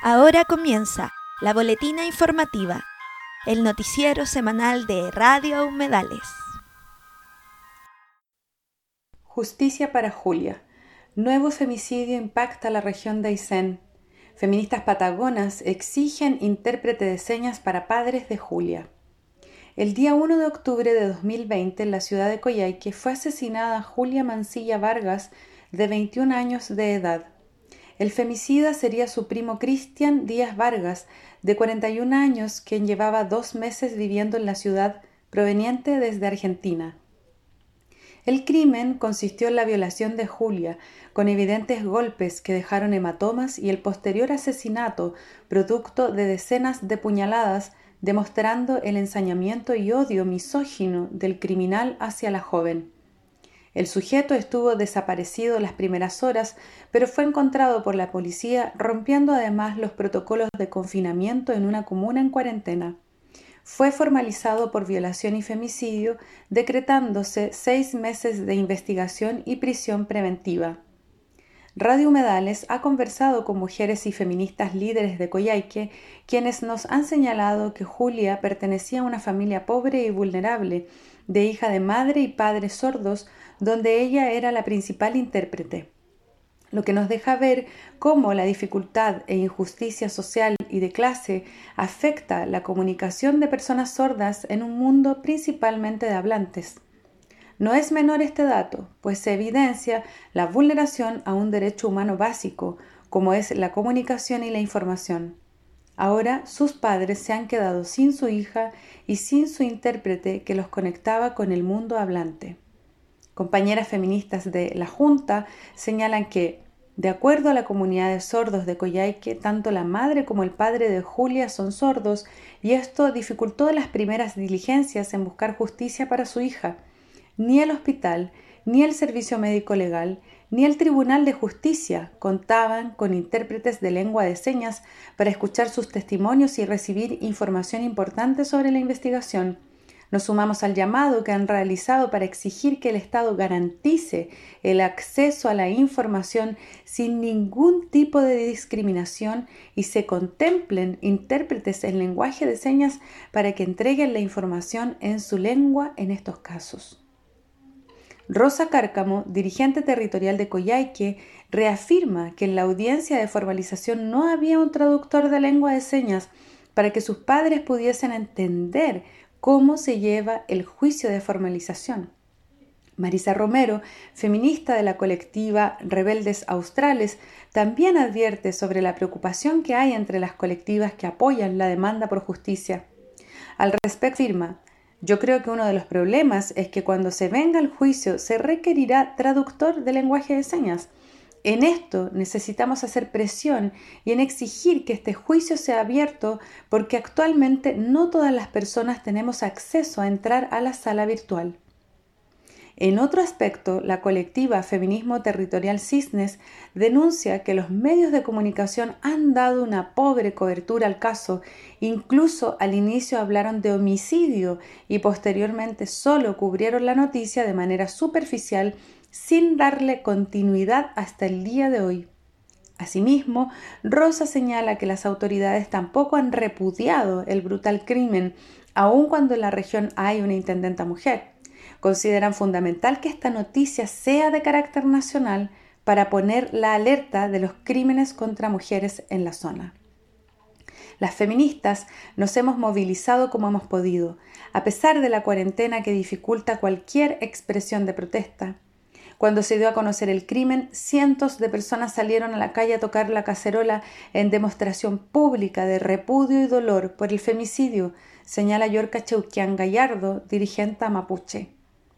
Ahora comienza la boletina informativa, el noticiero semanal de Radio Humedales. Justicia para Julia. Nuevo femicidio impacta la región de Aysén. Feministas patagonas exigen intérprete de señas para padres de Julia. El día 1 de octubre de 2020, en la ciudad de Coyhaique, fue asesinada Julia Mancilla Vargas, de 21 años de edad. El femicida sería su primo Cristian Díaz Vargas, de 41 años, quien llevaba 2 meses viviendo en la ciudad, proveniente desde Argentina. El crimen consistió en la violación de Julia, con evidentes golpes que dejaron hematomas, y el posterior asesinato, producto de decenas de puñaladas, demostrando el ensañamiento y odio misógino del criminal hacia la joven. El sujeto estuvo desaparecido las primeras horas, pero fue encontrado por la policía, rompiendo además los protocolos de confinamiento en una comuna en cuarentena. Fue formalizado por violación y femicidio, decretándose 6 meses de investigación y prisión preventiva. Radio Humedales ha conversado con mujeres y feministas líderes de Coyhaique, quienes nos han señalado que Julia pertenecía a una familia pobre y vulnerable, de hija de madre y padre sordos, donde ella era la principal intérprete, lo que nos deja ver cómo la dificultad e injusticia social y de clase afecta la comunicación de personas sordas en un mundo principalmente de hablantes. No es menor este dato, pues se evidencia la vulneración a un derecho humano básico, como es la comunicación y la información. Ahora sus padres se han quedado sin su hija y sin su intérprete que los conectaba con el mundo hablante. Compañeras feministas de la Junta señalan que, de acuerdo a la comunidad de sordos de Coyhaique, tanto la madre como el padre de Julia son sordos, y esto dificultó las primeras diligencias en buscar justicia para su hija. Ni el hospital, ni el servicio médico legal, ni el Tribunal de Justicia contaban con intérpretes de lengua de señas para escuchar sus testimonios y recibir información importante sobre la investigación. Nos sumamos al llamado que han realizado para exigir que el Estado garantice el acceso a la información sin ningún tipo de discriminación y se contemplen intérpretes en lenguaje de señas para que entreguen la información en su lengua en estos casos. Rosa Cárcamo, dirigente territorial de Coyhaique, reafirma que en la audiencia de formalización no había un traductor de lengua de señas para que sus padres pudiesen entender cómo se lleva el juicio de formalización. Marisa Romero, feminista de la colectiva Rebeldes Australes, también advierte sobre la preocupación que hay entre las colectivas que apoyan la demanda por justicia. Al respecto afirma: yo creo que uno de los problemas es que cuando se venga al juicio se requerirá traductor de lenguaje de señas. En esto necesitamos hacer presión y en exigir que este juicio sea abierto, porque actualmente no todas las personas tenemos acceso a entrar a la sala virtual. En otro aspecto, la colectiva Feminismo Territorial Cisnes denuncia que los medios de comunicación han dado una pobre cobertura al caso. Incluso al inicio hablaron de homicidio y posteriormente solo cubrieron la noticia de manera superficial, sin darle continuidad hasta el día de hoy. Asimismo, Rosa señala que las autoridades tampoco han repudiado el brutal crimen, aun cuando en la región hay una intendenta mujer. Consideran fundamental que esta noticia sea de carácter nacional para poner la alerta de los crímenes contra mujeres en la zona. Las feministas nos hemos movilizado como hemos podido, a pesar de la cuarentena que dificulta cualquier expresión de protesta. Cuando se dio a conocer el crimen, cientos de personas salieron a la calle a tocar la cacerola en demostración pública de repudio y dolor por el femicidio, señala Yorka Cheuquian Gallardo, dirigente mapuche.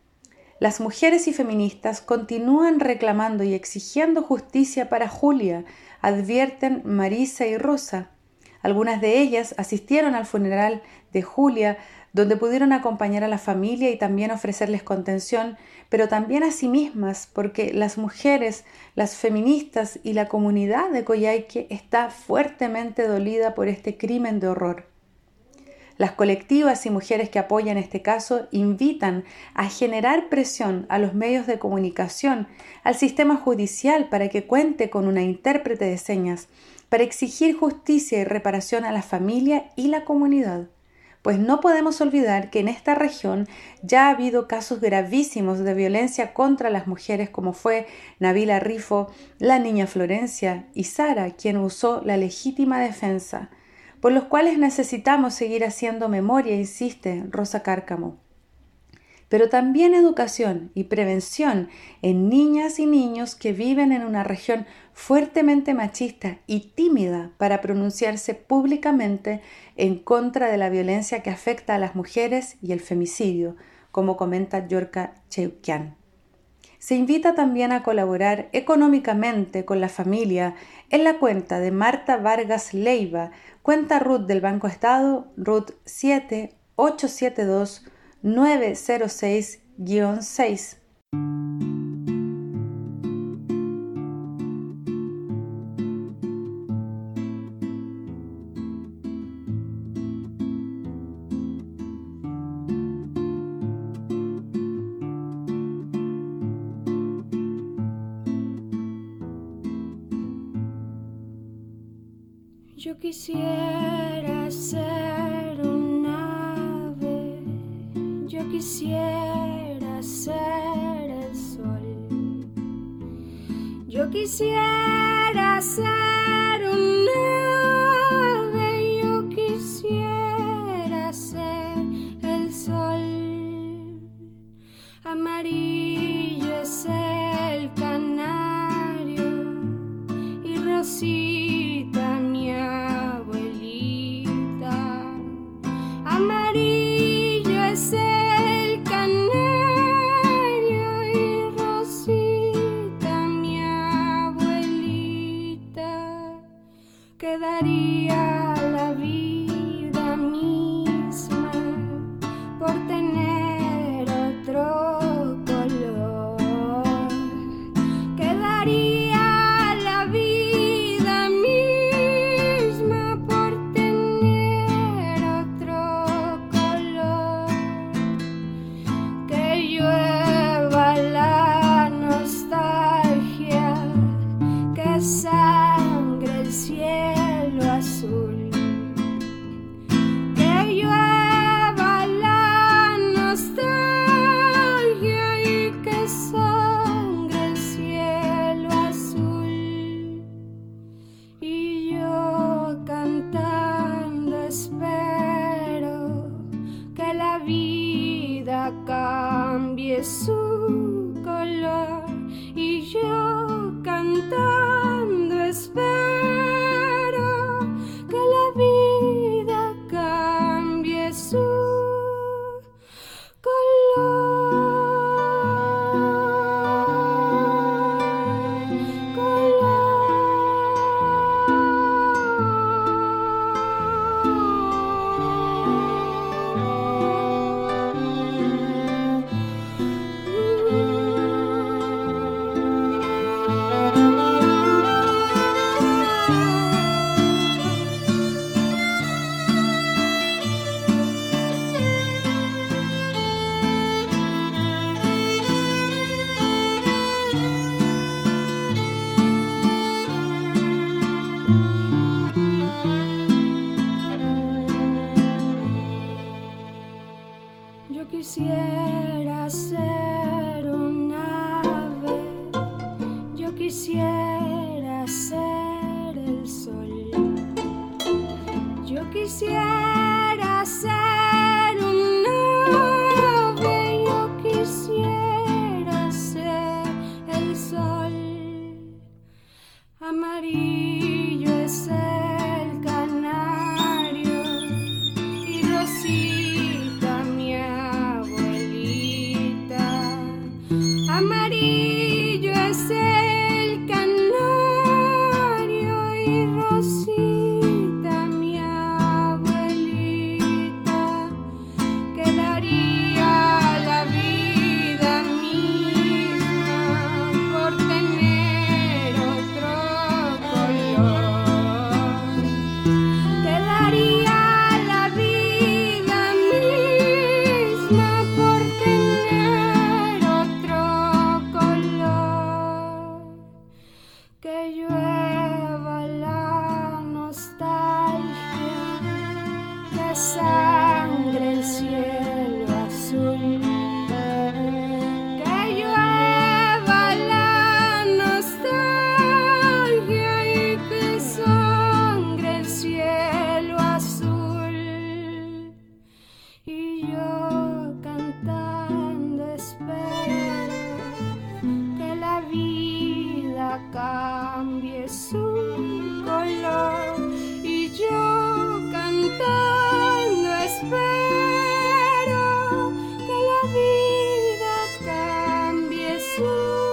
Las mujeres y feministas continúan reclamando y exigiendo justicia para Julia, advierten Marisa y Rosa. Algunas de ellas asistieron al funeral de Julia, donde pudieron acompañar a la familia y también ofrecerles contención, pero también a sí mismas, porque las mujeres, las feministas y la comunidad de Coyhaique está fuertemente dolida por este crimen de horror. Las colectivas y mujeres que apoyan este caso invitan a generar presión a los medios de comunicación, al sistema judicial para que cuente con una intérprete de señas, para exigir justicia y reparación a la familia y la comunidad. Pues no podemos olvidar que en esta región ya ha habido casos gravísimos de violencia contra las mujeres, como fue Nabila Rifo, la niña Florencia y Sara, quien usó la legítima defensa, por los cuales necesitamos seguir haciendo memoria, insiste Rosa Cárcamo. Pero también educación y prevención en niñas y niños que viven en una región fuertemente machista y tímida para pronunciarse públicamente en contra de la violencia que afecta a las mujeres y el femicidio, como comenta Yorka Cheuquian. Se invita también a colaborar económicamente con la familia en la cuenta de Marta Vargas Leiva, cuenta RUT del Banco Estado, RUT 7872-906-6. Yo quisiera ser un ave, yo quisiera ser el sol, yo quisiera ser un ave, yo quisiera ser el sol, amarillo es el canario y Rosita mi abuelita, amarillo es el canario y Rosita mi abuelita, quedaría la vida misma por tener otro color, quedaría la vida misma por tener otro color, que llueva la nostalgia, que sangre el cielo azul, que llueva la nostalgia y que sangre el cielo azul, y yo cantando espero que la vida cambie su color, y yo cantando espero que la vida cambie su Yo quisiera ser un ave, yo quisiera ser el sol, yo quisiera ser un ave, yo quisiera ser el sol, amarillo es el canario y Rosita mi abuelita, amarillo es el canario y Rosita mi abuelita, quedaría la vida misma por tener otro color, color y yo cantando espero que la vida cambie su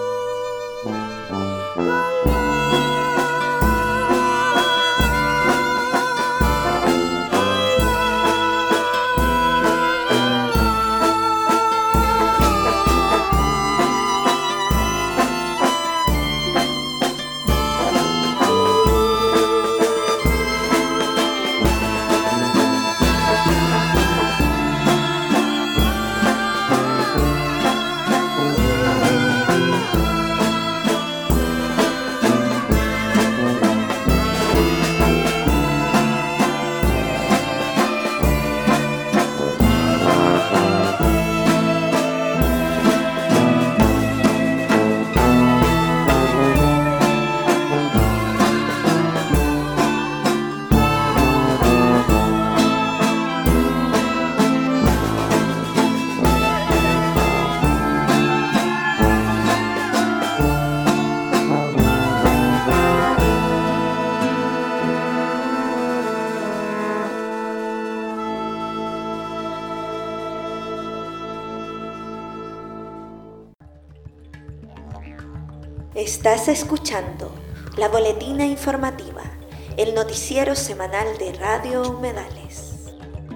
Estás escuchando La Boletina Informativa, el noticiero semanal de Radio Humedales.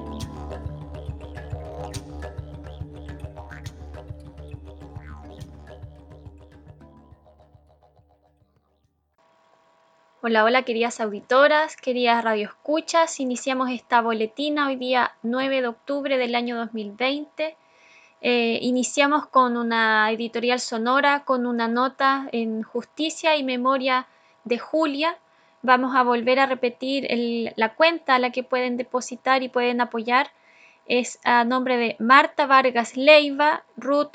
Hola, hola queridas auditoras, queridas radioescuchas. Iniciamos esta boletina hoy día 9 de octubre del año 2020. Iniciamos con una editorial sonora, con una nota en Justicia y Memoria de Julia. Vamos a volver a repetir la cuenta a la que pueden depositar y pueden apoyar. Es a nombre de Marta Vargas Leiva, RUT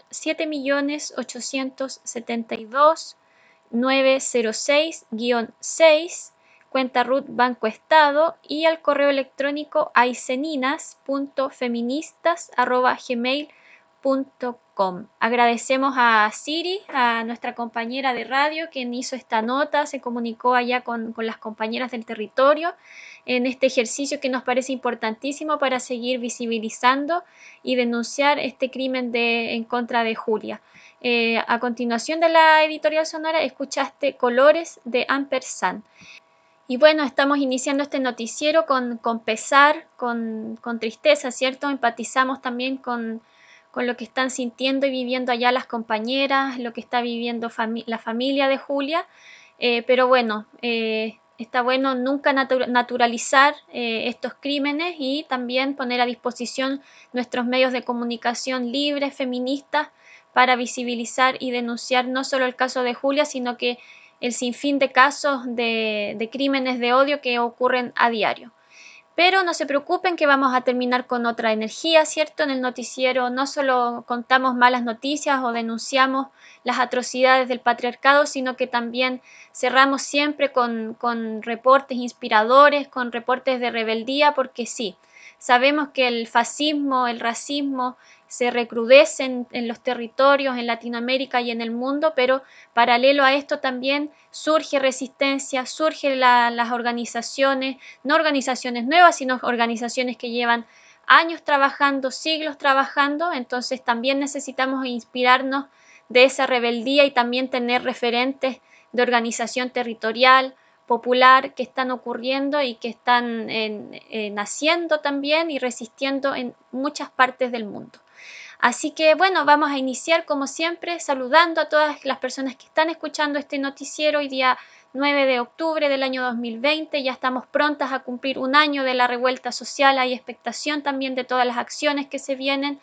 7.872.906-6, cuenta RUT Banco Estado, y al correo electrónico aiceninas.feministas@gmail.com. Agradecemos a Siri, a nuestra compañera de radio, quien hizo esta nota, se comunicó allá con las compañeras del territorio en este ejercicio que nos parece importantísimo para seguir visibilizando y denunciar este crimen en contra de Julia. A continuación de la editorial sonora escuchaste Colores de Ampersand. Y bueno, estamos iniciando este noticiero con pesar, con tristeza, ¿cierto? Empatizamos también con lo que están sintiendo y viviendo allá las compañeras, lo que está viviendo la familia de Julia, pero bueno, está bueno nunca naturalizar estos crímenes y también poner a disposición nuestros medios de comunicación libres, feministas, para visibilizar y denunciar no solo el caso de Julia, sino que el sinfín de casos de crímenes de odio que ocurren a diario. Pero no se preocupen que vamos a terminar con otra energía, ¿cierto? En el noticiero no solo contamos malas noticias o denunciamos las atrocidades del patriarcado, sino que también cerramos siempre con reportes inspiradores, con reportes de rebeldía, porque sí, sabemos que el fascismo, el racismo se recrudecen en los territorios, en Latinoamérica y en el mundo, pero paralelo a esto también surge resistencia, surgen las organizaciones, no organizaciones nuevas, sino organizaciones que llevan años trabajando, siglos trabajando. Entonces también necesitamos inspirarnos de esa rebeldía y también tener referentes de organización territorial, popular, que están ocurriendo y que están naciendo también y resistiendo en muchas partes del mundo. Así que bueno, vamos a iniciar como siempre saludando a todas las personas que están escuchando este noticiero hoy día 9 de octubre del año 2020. Ya estamos prontas a cumplir un año de la revuelta social, hay expectación también de todas las acciones que se vienen,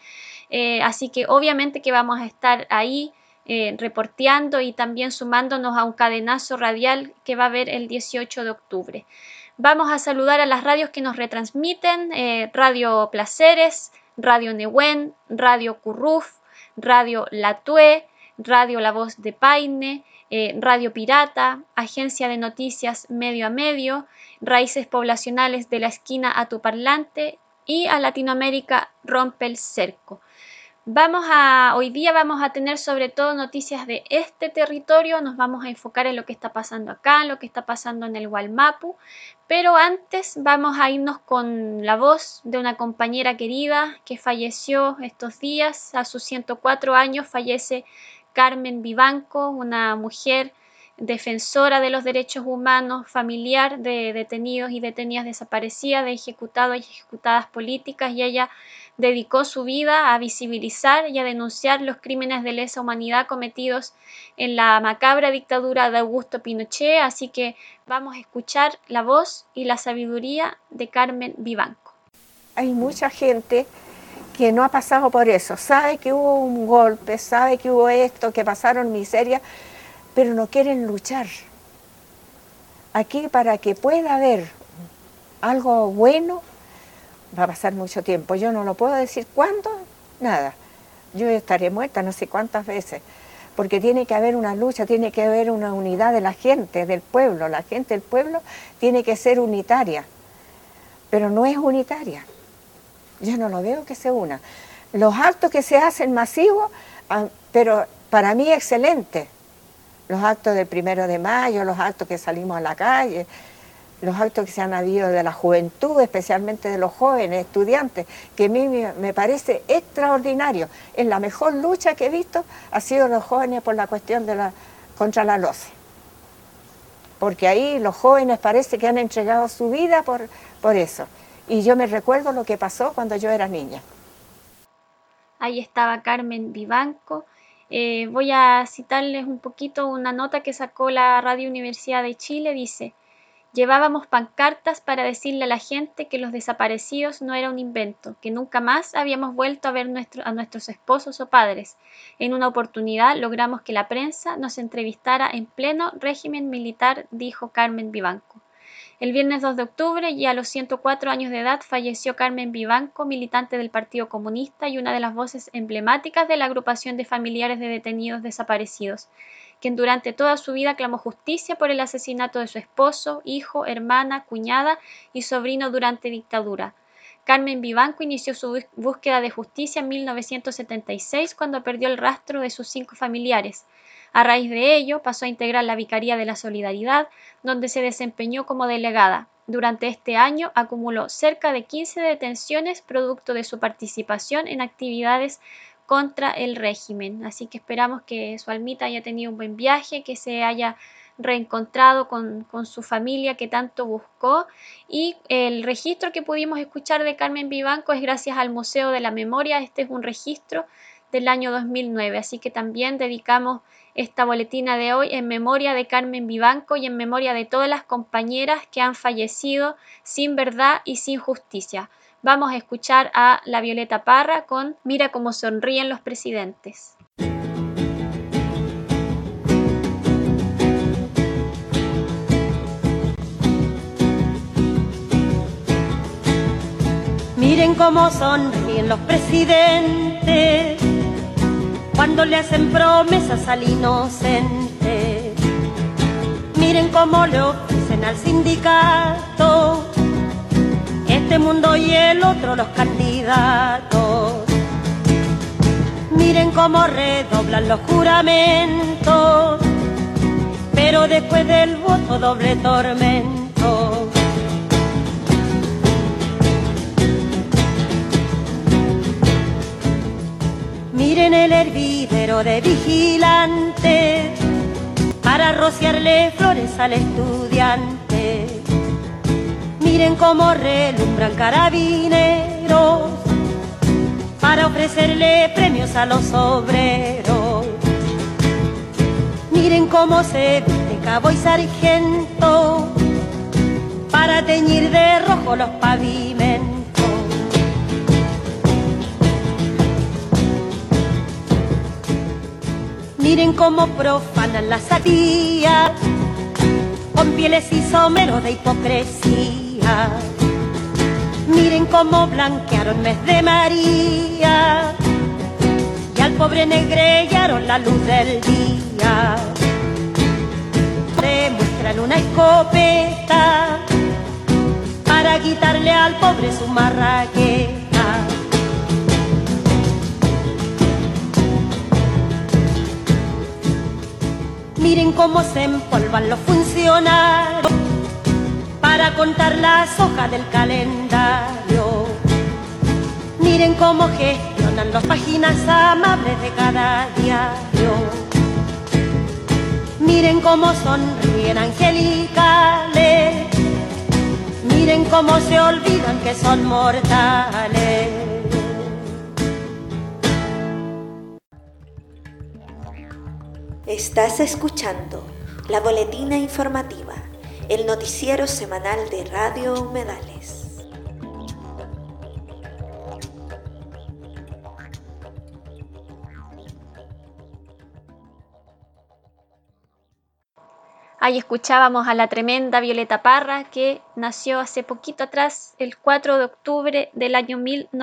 así que obviamente que vamos a estar ahí reporteando y también sumándonos a un cadenazo radial que va a haber el 18 de octubre. Vamos a saludar a las radios que nos retransmiten, Radio Placeres, Radio Nehuen, Radio Curruf, Radio La Tue, Radio La Voz de Paine, Radio Pirata, Agencia de Noticias Medio a Medio, Raíces Poblacionales de la Esquina a tu Parlante y a Latinoamérica Rompe el Cerco. Hoy día vamos a tener sobre todo noticias de este territorio, nos vamos a enfocar en lo que está pasando acá, en lo que está pasando en el Wallmapu, pero antes vamos a irnos con la voz de una compañera querida que falleció estos días. A sus 104 años fallece Carmen Vivanco, una mujer defensora de los derechos humanos, familiar de detenidos y detenidas desaparecidas, de ejecutados y ejecutadas políticas, y ella dedicó su vida a visibilizar y a denunciar los crímenes de lesa humanidad cometidos en la macabra dictadura de Augusto Pinochet, así que vamos a escuchar la voz y la sabiduría de Carmen Vivanco. Hay mucha gente que no ha pasado por eso, sabe que hubo un golpe, sabe que hubo esto, que pasaron miseria, pero no quieren luchar. Aquí, para que pueda haber algo bueno, va a pasar mucho tiempo. Yo no lo puedo decir cuándo, nada. Yo estaré muerta no sé cuántas veces, porque tiene que haber una lucha, tiene que haber una unidad de la gente, del pueblo. La gente del pueblo tiene que ser unitaria, pero no es unitaria. Yo no lo veo que se una. Los actos que se hacen masivos, pero para mí excelente. Los actos del 1 de mayo, los actos que salimos a la calle, los actos que se han habido de la juventud, especialmente de los jóvenes estudiantes, que a mí me parece extraordinario. Es la mejor lucha que he visto, ha sido los jóvenes por la cuestión contra la loza. Porque ahí los jóvenes parece que han entregado su vida por eso. Y yo me recuerdo lo que pasó cuando yo era niña. Ahí estaba Carmen Vivanco. Voy a citarles un poquito una nota que sacó la Radio Universidad de Chile. Dice: llevábamos pancartas para decirle a la gente que los desaparecidos no era un invento, que nunca más habíamos vuelto a ver a nuestros esposos o padres. En una oportunidad logramos que la prensa nos entrevistara en pleno régimen militar, dijo Carmen Vivanco. El viernes 2 de octubre, y a los 104 años de edad, falleció Carmen Vivanco, militante del Partido Comunista y una de las voces emblemáticas de la agrupación de familiares de detenidos desaparecidos, quien durante toda su vida clamó justicia por el asesinato de su esposo, hijo, hermana, cuñada y sobrino durante dictadura. Carmen Vivanco inició su búsqueda de justicia en 1976, cuando perdió el rastro de sus 5 familiares. A raíz de ello, pasó a integrar la Vicaría de la Solidaridad, donde se desempeñó como delegada. Durante este año acumuló cerca de 15 detenciones producto de su participación en actividades contra el régimen. Así que esperamos que su almita haya tenido un buen viaje, que se haya reencontrado con su familia que tanto buscó, y el registro que pudimos escuchar de Carmen Vivanco es gracias al Museo de la Memoria. Este es un registro del año 2009, así que también dedicamos esta boletina de hoy en memoria de Carmen Vivanco y en memoria de todas las compañeras que han fallecido sin verdad y sin justicia. Vamos a escuchar a la Violeta Parra con Mira cómo sonríen los presidentes. Miren cómo sonríen los presidentes cuando le hacen promesas al inocente. Miren cómo le ofrecen al sindicato este mundo y el otro los candidatos. Miren cómo redoblan los juramentos, pero después del voto doble tormento. Miren el hervidero de vigilantes para rociarle flores al estudiante. Miren cómo relumbran carabineros para ofrecerle premios a los obreros. Miren cómo se viste cabo y sargento para teñir de rojo los pavimentos. Miren cómo profanan la satía con pieles y someros de hipocresía. Miren cómo blanquearon mes de María y al pobre negrellaron la luz del día. Demuestran una escopeta para quitarle al pobre su marraqueta. Miren cómo se empolvan los funcionarios para contar las hojas del calendario. Miren cómo gestionan las páginas amables de cada diario. Miren cómo sonríen angelicales. Miren cómo se olvidan que son mortales. Estás escuchando la boletina informativa, el noticiero semanal de Radio Humedales. Ahí escuchábamos a la tremenda Violeta Parra, que nació hace poquito atrás, el 4 de octubre del año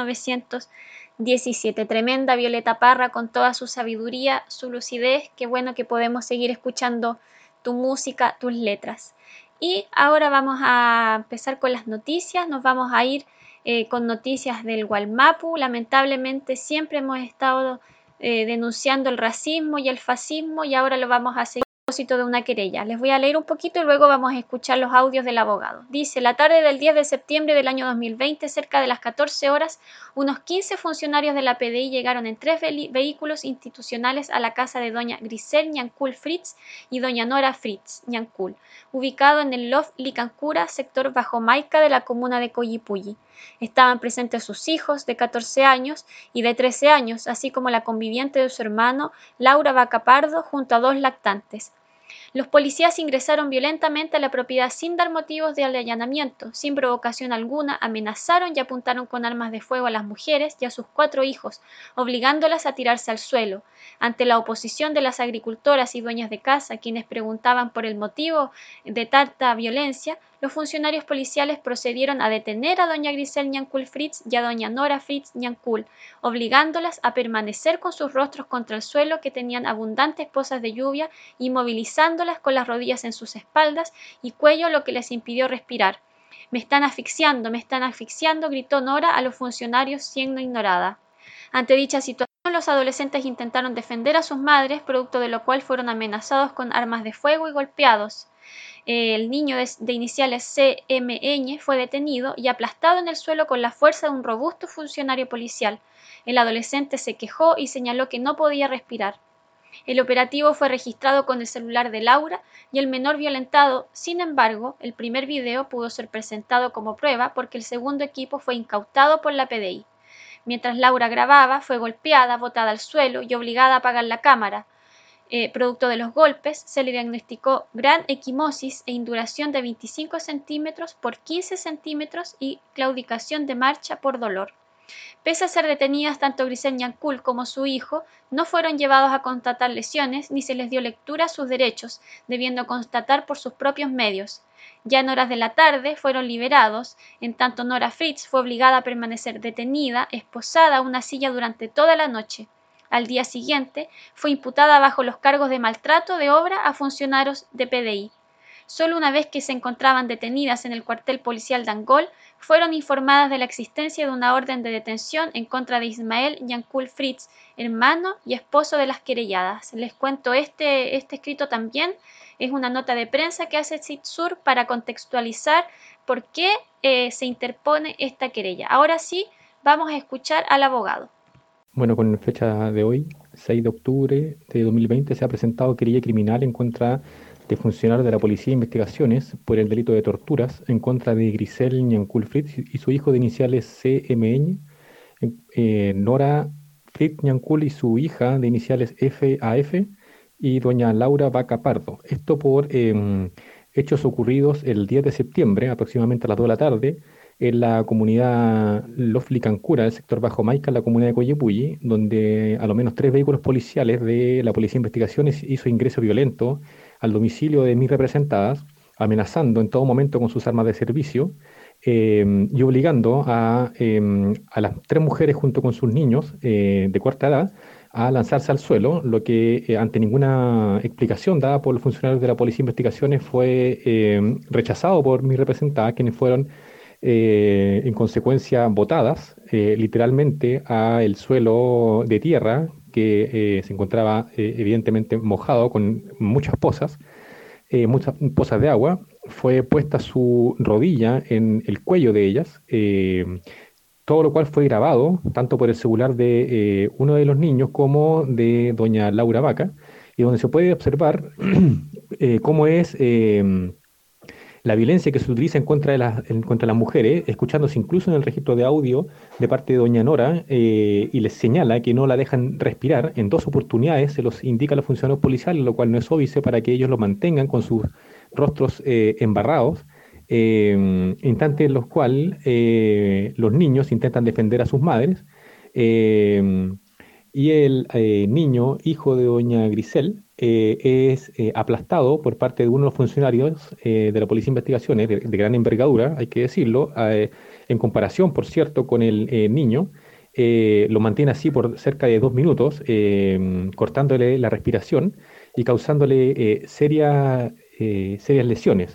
1917. Tremenda Violeta Parra con toda su sabiduría, su lucidez. Qué bueno que podemos seguir escuchando tu música, tus letras. Y ahora vamos a empezar con las noticias. Nos vamos a ir con noticias del Gualmapu. Lamentablemente siempre hemos estado denunciando el racismo y el fascismo, y ahora lo vamos a seguir de una querella. Les voy a leer un poquito y luego vamos a escuchar los audios del abogado. Dice: la tarde del 10 de septiembre del año 2020, cerca de las 14 horas, unos 15 funcionarios de la PDI llegaron en 3 vehículos institucionales a la casa de doña Grisel Ñancul Fritz y doña Nora Fritz Ñancul, ubicado en el Loft Licancura, sector Bajo Maica de la comuna de Collipulli. Estaban presentes sus hijos de 14 años y de 13 años, así como la conviviente de su hermano, Laura Vaca Pardo, junto a 2 lactantes. Los policías ingresaron violentamente a la propiedad sin dar motivos de allanamiento, sin provocación alguna, amenazaron y apuntaron con armas de fuego a las mujeres y a sus 4 hijos, obligándolas a tirarse al suelo. Ante la oposición de las agricultoras y dueñas de casa, quienes preguntaban por el motivo de tanta violencia, los funcionarios policiales procedieron a detener a doña Grisel Ñancul Fritz y a doña Nora Fritz Ñancul, obligándolas a permanecer con sus rostros contra el suelo, que tenían abundantes pozas de lluvia, y movilizándolas con las rodillas en sus espaldas y cuello, lo que les impidió respirar. me están asfixiando, gritó Nora a los funcionarios, siendo ignorada. Ante dicha situación, los adolescentes intentaron defender a sus madres, producto de lo cual fueron amenazados con armas de fuego y golpeados. El niño de iniciales CMN fue detenido y aplastado en el suelo con la fuerza de un robusto funcionario policial. El adolescente se quejó y señaló que no podía respirar. El operativo fue registrado con el celular de Laura y el menor violentado. Sin embargo, el primer video pudo ser presentado como prueba porque el segundo equipo fue incautado por la PDI. Mientras Laura grababa, fue golpeada, botada al suelo y obligada a apagar la cámara. Producto de los golpes, se le diagnosticó gran equimosis e induración de 25 centímetros por 15 centímetros y claudicación de marcha por dolor. Pese a ser detenidas, tanto Grisel Ñancul como su hijo no fueron llevados a constatar lesiones ni se les dio lectura a sus derechos, debiendo constatar por sus propios medios. Ya en horas de la tarde fueron liberados, en tanto Nora Fritz fue obligada a permanecer detenida, esposada a una silla durante toda la noche. Al día siguiente, fue imputada bajo los cargos de maltrato de obra a funcionarios de PDI. Solo una vez que se encontraban detenidas en el cuartel policial de Angol, fueron informadas de la existencia de una orden de detención en contra de Ismael Ñancul Fritz, hermano y esposo de las querelladas. Les cuento, este escrito también es una nota de prensa que hace CITSUR para contextualizar por qué se interpone esta querella. Ahora sí, vamos a escuchar al abogado. Bueno, con fecha de hoy, 6 de octubre de 2020, se ha presentado querella criminal en contra de funcionarios de la Policía de Investigaciones por el delito de torturas en contra de Grisel Ñancul Fritz y su hijo de iniciales CMN, Nora Fritz Ñancul y su hija de iniciales FAF y doña Laura Vaca Pardo. Esto por hechos ocurridos el 10 de septiembre, aproximadamente a las 2 de la tarde, en la comunidad Loft Licancura, el sector Bajo Maica, en la comunidad de Collipulli, donde a lo menos 3 vehículos policiales de la Policía de Investigaciones hizo ingreso violento al domicilio de mis representadas, amenazando en todo momento con sus armas de servicio y obligando a las 3 mujeres junto con sus niños de corta edad a lanzarse al suelo, lo que ante ninguna explicación dada por los funcionarios de la Policía de Investigaciones fue rechazado por mis representadas, quienes fueron en consecuencia botadas literalmente al suelo de tierra que se encontraba evidentemente mojado con muchas pozas de agua. Fue puesta su rodilla en el cuello de ellas, todo lo cual fue grabado tanto por el celular de uno de los niños como de doña Laura Vaca, y donde se puede observar cómo es la violencia que se utiliza en contra de las mujeres, escuchándose incluso en el registro de audio de parte de doña Nora, y les señala que no la dejan respirar. En 2 oportunidades se los indica a los funcionarios policiales, lo cual no es óbice para que ellos lo mantengan con sus rostros embarrados, instantes en los cuales los niños intentan defender a sus madres, y el niño, hijo de doña Grisel, es aplastado por parte de uno de los funcionarios de la Policía de Investigaciones, de gran envergadura, hay que decirlo, en comparación, por cierto, con el niño. Lo mantiene así por cerca de 2 minutos, cortándole la respiración y causándole serias lesiones.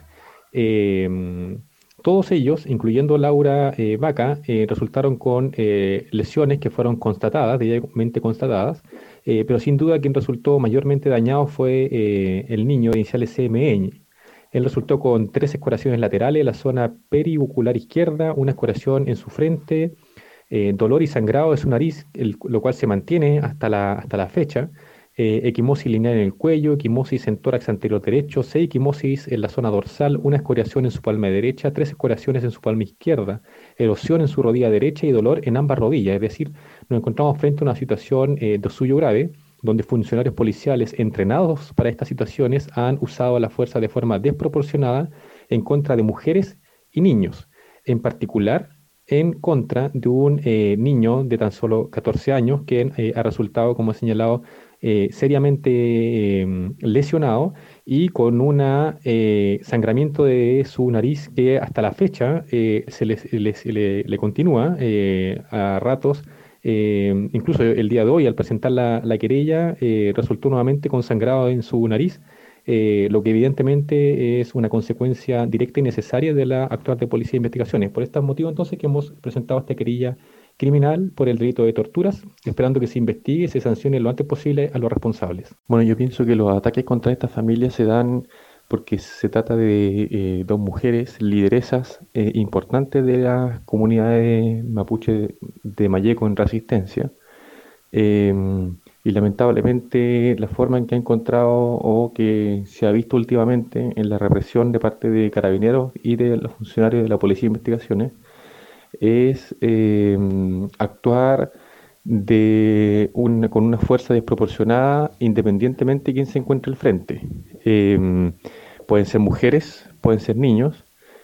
Todos ellos, incluyendo Laura Vaca, resultaron con lesiones que fueron constatadas, debidamente constatadas, pero sin duda quien resultó mayormente dañado fue el niño de iniciales CME. Él resultó con 3 escoraciones laterales en la zona periocular izquierda, una escoración en su frente, dolor y sangrado de su nariz, lo cual se mantiene hasta la fecha. Equimosis lineal en el cuello, equimosis en tórax anterior derecho, 6 equimosis en la zona dorsal, una escoriación en su palma derecha, 3 escoriaciones en su palma izquierda, erosión en su rodilla derecha y dolor en ambas rodillas. Es decir, nos encontramos frente a una situación de suyo grave, donde funcionarios policiales entrenados para estas situaciones han usado la fuerza de forma desproporcionada en contra de mujeres y niños, en particular en contra de un niño de tan solo 14 años que ha resultado, como he señalado, seriamente lesionado y con un sangramiento de su nariz que hasta la fecha le continúa a ratos. Incluso el día de hoy, al presentar la querella, resultó nuevamente con sangrado en su nariz, lo que evidentemente es una consecuencia directa y necesaria de la actuar de Policía de Investigaciones. Por este motivo, entonces, que hemos presentado esta querella criminal por el delito de torturas, esperando que se investigue y se sancione lo antes posible a los responsables. Bueno, yo pienso que los ataques contra estas familias se dan porque se trata de 2 mujeres lideresas importantes de las comunidades mapuche de Mayeco en Resistencia. Y lamentablemente la forma en que ha encontrado o que se ha visto últimamente en la represión de parte de carabineros y de los funcionarios de la Policía de Investigaciones es actuar con una fuerza desproporcionada independientemente de quién se encuentre al frente. Pueden ser mujeres, pueden ser niños.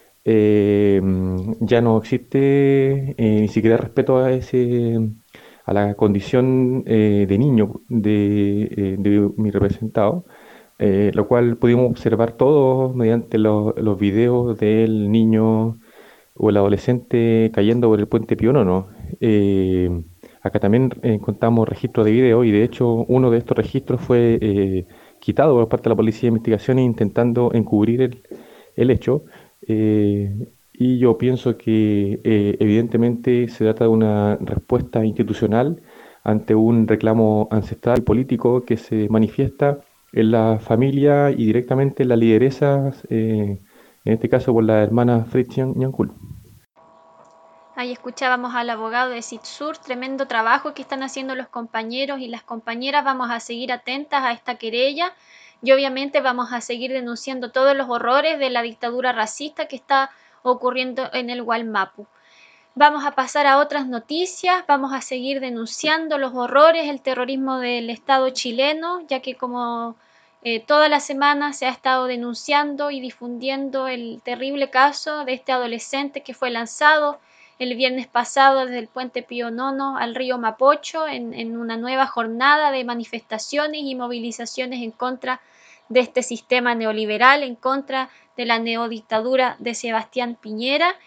Ya no existe ni siquiera respeto a la condición de niño de mi representado, lo cual pudimos observar todos mediante los videos del niño o el adolescente cayendo por el puente Pío Nono. Acá también encontramos registros de video y de hecho uno de estos registros fue quitado por parte de la Policía de Investigaciones intentando encubrir el hecho. Y yo pienso que evidentemente se trata de una respuesta institucional ante un reclamo ancestral y político que se manifiesta en la familia y directamente en las lideresas, en este caso por la hermana Fritz Ñancul. Ahí escuchábamos al abogado de CITSUR, tremendo trabajo que están haciendo los compañeros y las compañeras. Vamos a seguir atentas a esta querella y obviamente vamos a seguir denunciando todos los horrores de la dictadura racista que está ocurriendo en el Gualmapu. Vamos a pasar a otras noticias, vamos a seguir denunciando los horrores, el terrorismo del Estado chileno, ya que como toda la semana se ha estado denunciando y difundiendo el terrible caso de este adolescente que fue lanzado el viernes pasado desde el puente Pío Nono al río Mapocho en una nueva jornada de manifestaciones y movilizaciones en contra de este sistema neoliberal, en contra de la neodictadura de Sebastián Piñera.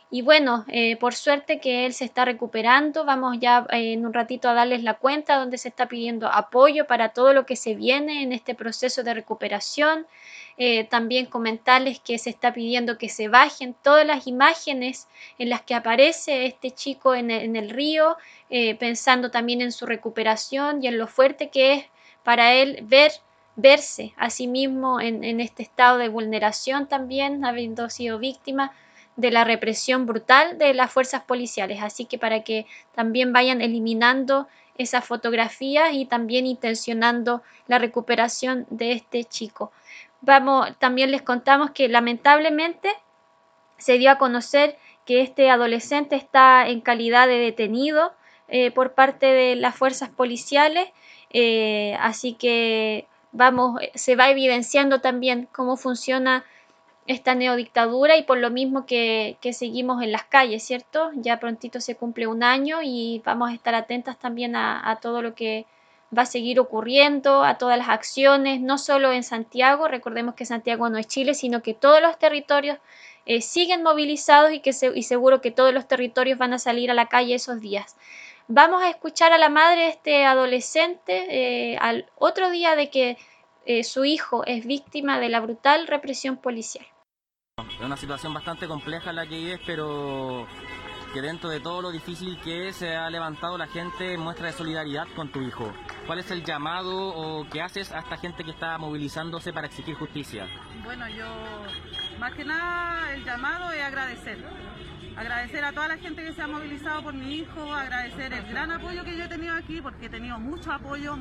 Y bueno, por suerte que él se está recuperando. Vamos ya en un ratito a darles la cuenta donde se está pidiendo apoyo para todo lo que se viene en este proceso de recuperación. También comentarles que se está pidiendo que se bajen todas las imágenes en las que aparece este chico en el río, pensando también en su recuperación y en lo fuerte que es para él verse a sí mismo en este estado de vulneración también, habiendo sido víctima de la represión brutal de las fuerzas policiales. Así que para que también vayan eliminando esas fotografías y también intencionando la recuperación de este chico. También les contamos que lamentablemente se dio a conocer que este adolescente está en calidad de detenido por parte de las fuerzas policiales, así que se va evidenciando también cómo funciona esta neodictadura y por lo mismo que seguimos en las calles, ¿cierto? Ya prontito se cumple un año y vamos a estar atentas también a todo lo que va a seguir ocurriendo, a todas las acciones, no solo en Santiago, recordemos que Santiago no es Chile, sino que todos los territorios siguen movilizados y seguro que todos los territorios van a salir a la calle esos días. Vamos a escuchar a la madre de este adolescente al otro día de que su hijo es víctima de la brutal represión policial. Es una situación bastante compleja la que vives, pero que dentro de todo lo difícil que es, se ha levantado la gente en muestra de solidaridad con tu hijo. ¿Cuál es el llamado o qué haces a esta gente que está movilizándose para exigir justicia? Bueno, yo más que nada el llamado es agradecer a toda la gente que se ha movilizado por mi hijo, agradecer el gran apoyo que yo he tenido aquí, porque he tenido mucho apoyo,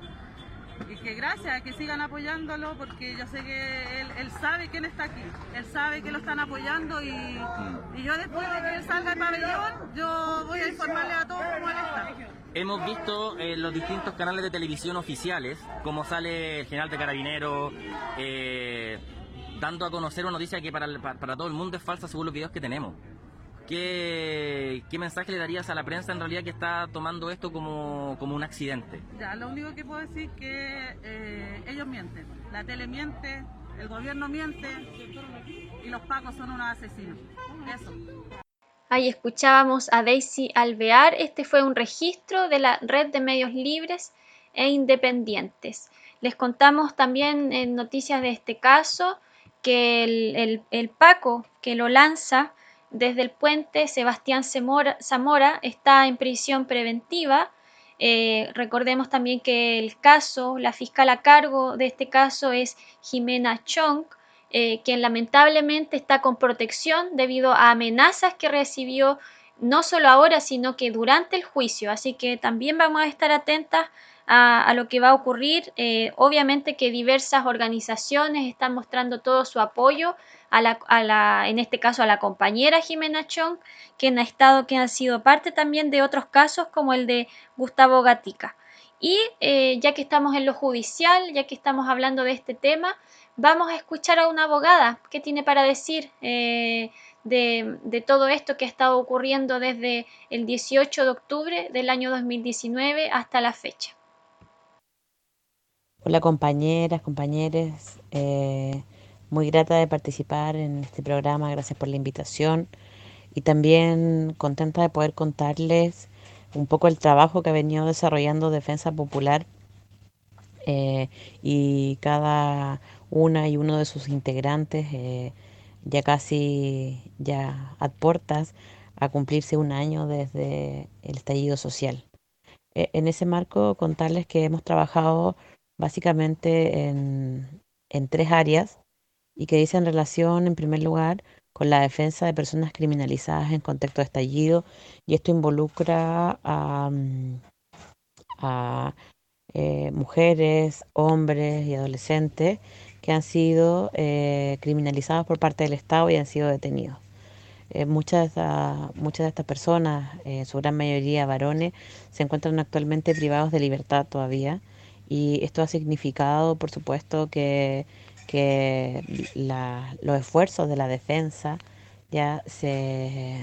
y que gracias a que sigan apoyándolo, porque yo sé que él sabe quién está aquí, él sabe que lo están apoyando y yo después de que él salga al pabellón, yo voy a informarle a todos cómo él está. Hemos visto en los distintos canales de televisión oficiales cómo sale el general de Carabineros dando a conocer una noticia que para todo el mundo es falsa según los videos que tenemos. ¿Qué mensaje le darías a la prensa en realidad que está tomando esto como un accidente? Ya, lo único que puedo decir es que ellos mienten, la tele miente, el gobierno miente y los pacos son unos asesinos. Eso. Ahí escuchábamos a Daisy Alvear. Este fue un registro de la Red de Medios Libres e Independientes. Les contamos también en noticias de este caso que el Paco que lo lanza desde el puente, Sebastián Zamora, está en prisión preventiva. Recordemos también que la fiscal a cargo de este caso es Jimena Chong, quien lamentablemente está con protección debido a amenazas que recibió no solo ahora, sino que durante el juicio. Así que también vamos a estar atentas a lo que va a ocurrir. Obviamente que diversas organizaciones están mostrando todo su apoyo en este caso a la compañera Jimena Chong, quien ha sido parte también de otros casos como el de Gustavo Gatica. Y ya que estamos en lo judicial, ya que estamos hablando de este tema, vamos a escuchar a una abogada que tiene para decir de todo esto que ha estado ocurriendo desde el 18 de octubre del año 2019 hasta la fecha. Hola compañeras, compañeros, muy grata de participar en este programa, gracias por la invitación y también contenta de poder contarles un poco el trabajo que ha venido desarrollando Defensa Popular y cada una y uno de sus integrantes ya casi a puertas a cumplirse un año desde el estallido social. En ese marco contarles que hemos trabajado básicamente en tres áreas y que dicen relación en primer lugar con la defensa de personas criminalizadas en contexto de estallido, y esto involucra a mujeres, hombres y adolescentes que han sido criminalizados por parte del Estado y han sido detenidos. Muchas de estas personas, en su gran mayoría varones, se encuentran actualmente privados de libertad todavía, y esto ha significado, por supuesto, que los esfuerzos de la defensa ya se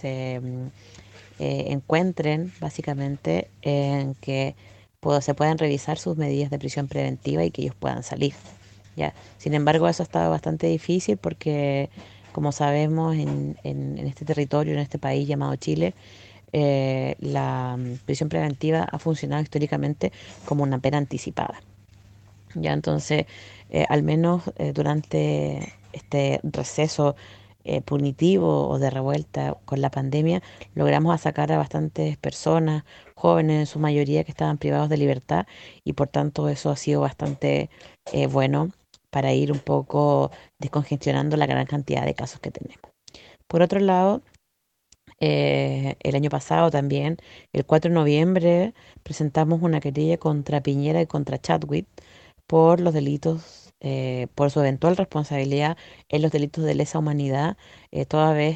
encuentren básicamente en que se puedan revisar sus medidas de prisión preventiva y que ellos puedan salir. ¿Ya? Sin embargo, eso ha estado bastante difícil porque Como sabemos, en este territorio, en este país llamado Chile, la prisión preventiva ha funcionado históricamente como una pena anticipada. Ya entonces, al menos durante este receso punitivo o de revuelta con la pandemia, logramos sacar a bastantes personas, jóvenes en su mayoría, que estaban privados de libertad, y por tanto eso ha sido bastante bueno para ir un poco descongestionando la gran cantidad de casos que tenemos. Por otro lado, el año pasado también, el 4 de noviembre, presentamos una querella contra Piñera y contra Chadwick por los delitos, por su eventual responsabilidad en los delitos de lesa humanidad, toda vez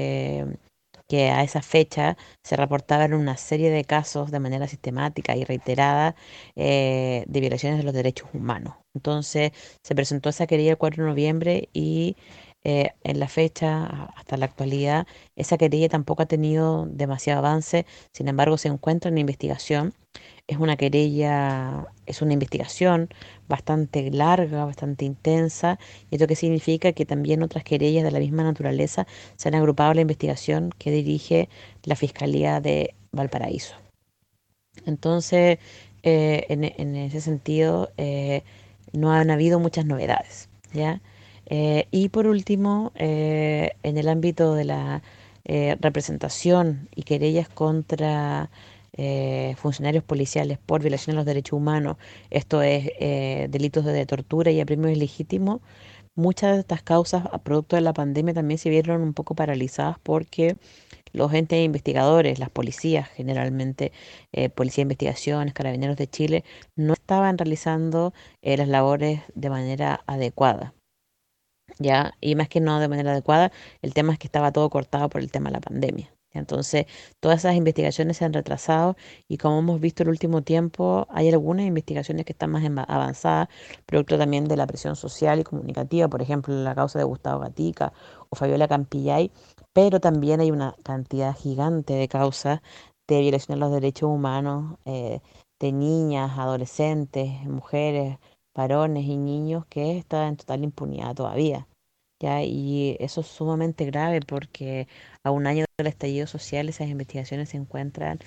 que a esa fecha se reportaban una serie de casos de manera sistemática y reiterada de violaciones de los derechos humanos. Entonces se presentó esa querella el 4 de noviembre y en la fecha, hasta la actualidad, esa querella tampoco ha tenido demasiado avance. Sin embargo, se encuentra en investigación. Es una querella, es una investigación bastante larga, bastante intensa, y esto que significa que también otras querellas de la misma naturaleza se han agrupado a la investigación que dirige la Fiscalía de Valparaíso. Entonces, en ese sentido, no han habido muchas novedades, ¿ya? Y por último, en el ámbito de la representación y querellas contra funcionarios policiales por violación de los derechos humanos, esto es delitos de tortura y apremio ilegítimo, muchas de estas causas, a producto de la pandemia, también se vieron un poco paralizadas porque los entes investigadores, las policías generalmente, Policía de Investigaciones, Carabineros de Chile, no estaban realizando las labores de manera adecuada. ¿Ya? Y más que no de manera adecuada, el tema es que estaba todo cortado por el tema de la pandemia. ¿Ya? Entonces, todas esas investigaciones se han retrasado, y como hemos visto el último tiempo, hay algunas investigaciones que están más avanzadas, producto también de la presión social y comunicativa, por ejemplo, la causa de Gustavo Gatica o Fabiola Campillay, pero también hay una cantidad gigante de causas de violación de los derechos humanos, de niñas, adolescentes, mujeres, varones y niños, que están en total impunidad todavía. ¿Ya? Y eso es sumamente grave porque a un año del estallido social esas investigaciones se encuentran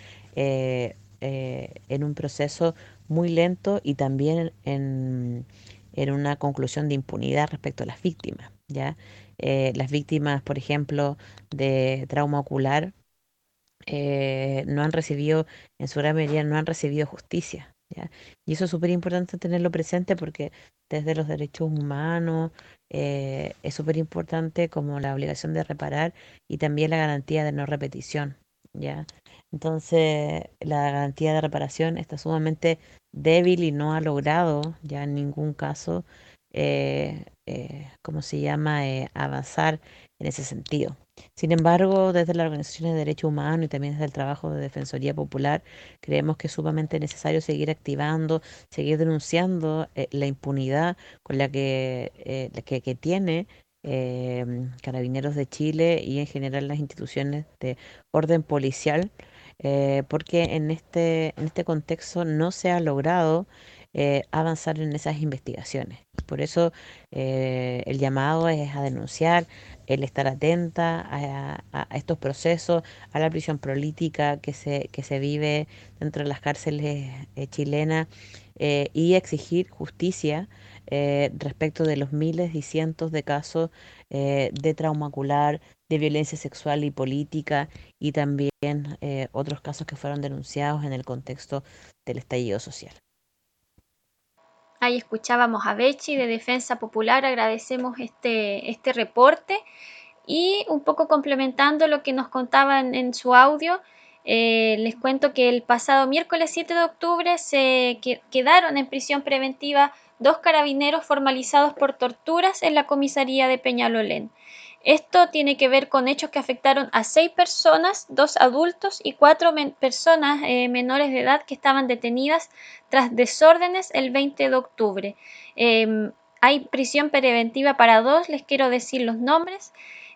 en un proceso muy lento, y también en una conclusión de impunidad respecto a las víctimas. ¿Ya? Las víctimas, por ejemplo, de trauma ocular, no han recibido, en su gran mayoría, no han recibido justicia. ¿Ya? Y eso es súper importante tenerlo presente porque desde los derechos humanos es súper importante, como la obligación de reparar y también la garantía de no repetición. ¿Ya? Entonces, la garantía de reparación está sumamente débil y no ha logrado ya en ningún caso, ¿cómo se llama?, avanzar en ese sentido. Sin embargo, desde las organizaciones de derechos humanos y también desde el trabajo de Defensoría Popular, creemos que es sumamente necesario seguir activando, seguir denunciando la impunidad con que tiene Carabineros de Chile y en general las instituciones de orden policial, porque en este contexto no se ha logrado avanzar en esas investigaciones. Por eso el llamado es a denunciar, el estar atenta a estos procesos, a la prisión política que se vive dentro de las cárceles chilenas, y exigir justicia respecto de los miles y cientos de casos de trauma ocular, de violencia sexual y política, y también otros casos que fueron denunciados en el contexto del estallido social. Ahí escuchábamos a Bechi de Defensa Popular, agradecemos este reporte, y un poco complementando lo que nos contaban en su audio, les cuento que el pasado miércoles 7 de octubre se quedaron en prisión preventiva 2 carabineros formalizados por torturas en la comisaría de Peñalolén. Esto tiene que ver con hechos que afectaron a 6 personas, 2 adultos y 4 personas menores de edad que estaban detenidas tras desórdenes el 20 de octubre. Hay prisión preventiva para 2, les quiero decir los nombres.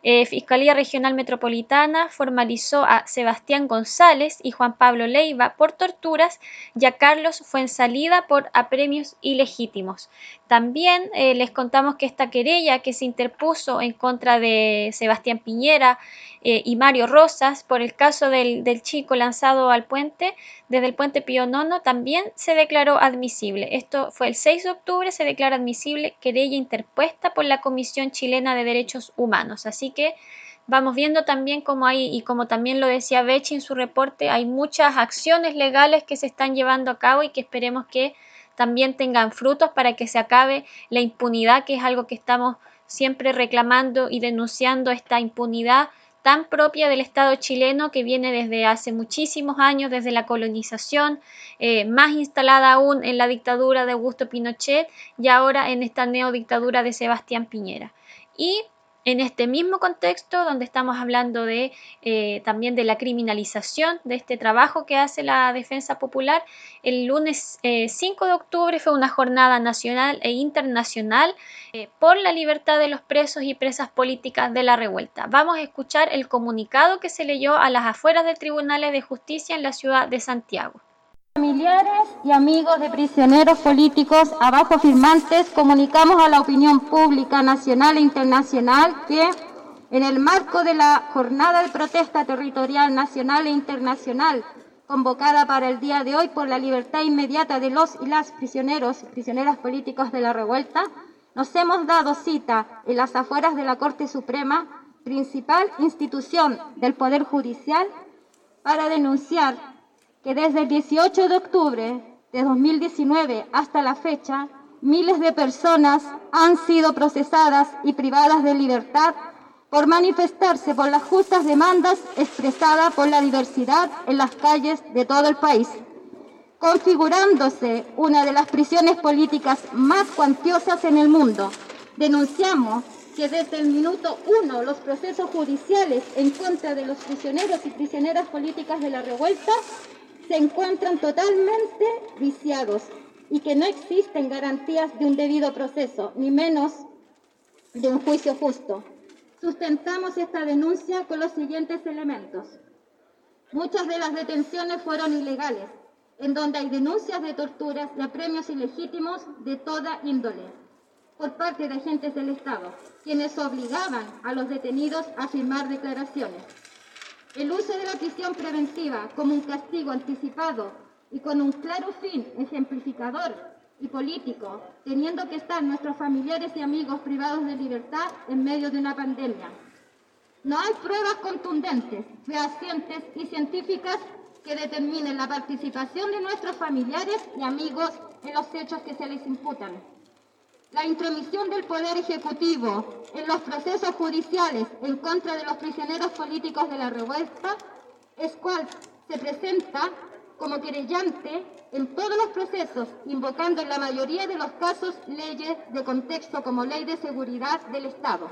Fiscalía Regional Metropolitana formalizó a Sebastián González y Juan Pablo Leiva por torturas y a Carlos Fuenzalida por apremios ilegítimos. También les contamos que esta querella que se interpuso en contra de Sebastián Piñera y Mario Rosas por el caso del chico lanzado al puente, desde el puente Pío IX, también se declaró admisible. Esto fue el 6 de octubre, se declara admisible querella interpuesta por la Comisión Chilena de Derechos Humanos. Así que vamos viendo también cómo hay, y como también lo decía Becci en su reporte, hay muchas acciones legales que se están llevando a cabo y que esperemos que también tengan frutos para que se acabe la impunidad, que es algo que estamos siempre reclamando y denunciando, esta impunidad tan propia del Estado chileno que viene desde hace muchísimos años, desde la colonización, más instalada aún en la dictadura de Augusto Pinochet y ahora en esta neodictadura de Sebastián Piñera. Y en este mismo contexto, donde estamos hablando de también de la criminalización de este trabajo que hace la Defensa Popular, el lunes 5 de octubre fue una jornada nacional e internacional por la libertad de los presos y presas políticas de la revuelta. Vamos a escuchar el comunicado que se leyó a las afueras de tribunales de justicia en la ciudad de Santiago. Familiares y amigos de prisioneros políticos abajo firmantes, comunicamos a la opinión pública nacional e internacional que, en el marco de la jornada de protesta territorial nacional e internacional convocada para el día de hoy por la libertad inmediata de los y las prisioneros y prisioneras políticos de la revuelta, nos hemos dado cita en las afueras de la Corte Suprema, principal institución del Poder Judicial, para denunciar que desde el 18 de octubre de 2019 hasta la fecha, miles de personas han sido procesadas y privadas de libertad por manifestarse por las justas demandas expresadas por la diversidad en las calles de todo el país, configurándose una de las prisiones políticas más cuantiosas en el mundo. Denunciamos que desde el minuto 1 los procesos judiciales en contra de los prisioneros y prisioneras políticas de la revuelta se encuentran totalmente viciados y que no existen garantías de un debido proceso, ni menos de un juicio justo. Sustentamos esta denuncia con los siguientes elementos. Muchas de las detenciones fueron ilegales, en donde hay denuncias de torturas y apremios ilegítimos de toda índole, por parte de agentes del Estado, quienes obligaban a los detenidos a firmar declaraciones. El uso de la prisión preventiva como un castigo anticipado y con un claro fin ejemplificador y político, teniendo que estar nuestros familiares y amigos privados de libertad en medio de una pandemia. No hay pruebas contundentes, fehacientes y científicas que determinen la participación de nuestros familiares y amigos en los hechos que se les imputan. La intromisión del Poder Ejecutivo en los procesos judiciales en contra de los prisioneros políticos de la revuelta, es cual se presenta como querellante en todos los procesos, invocando en la mayoría de los casos leyes de contexto como Ley de Seguridad del Estado.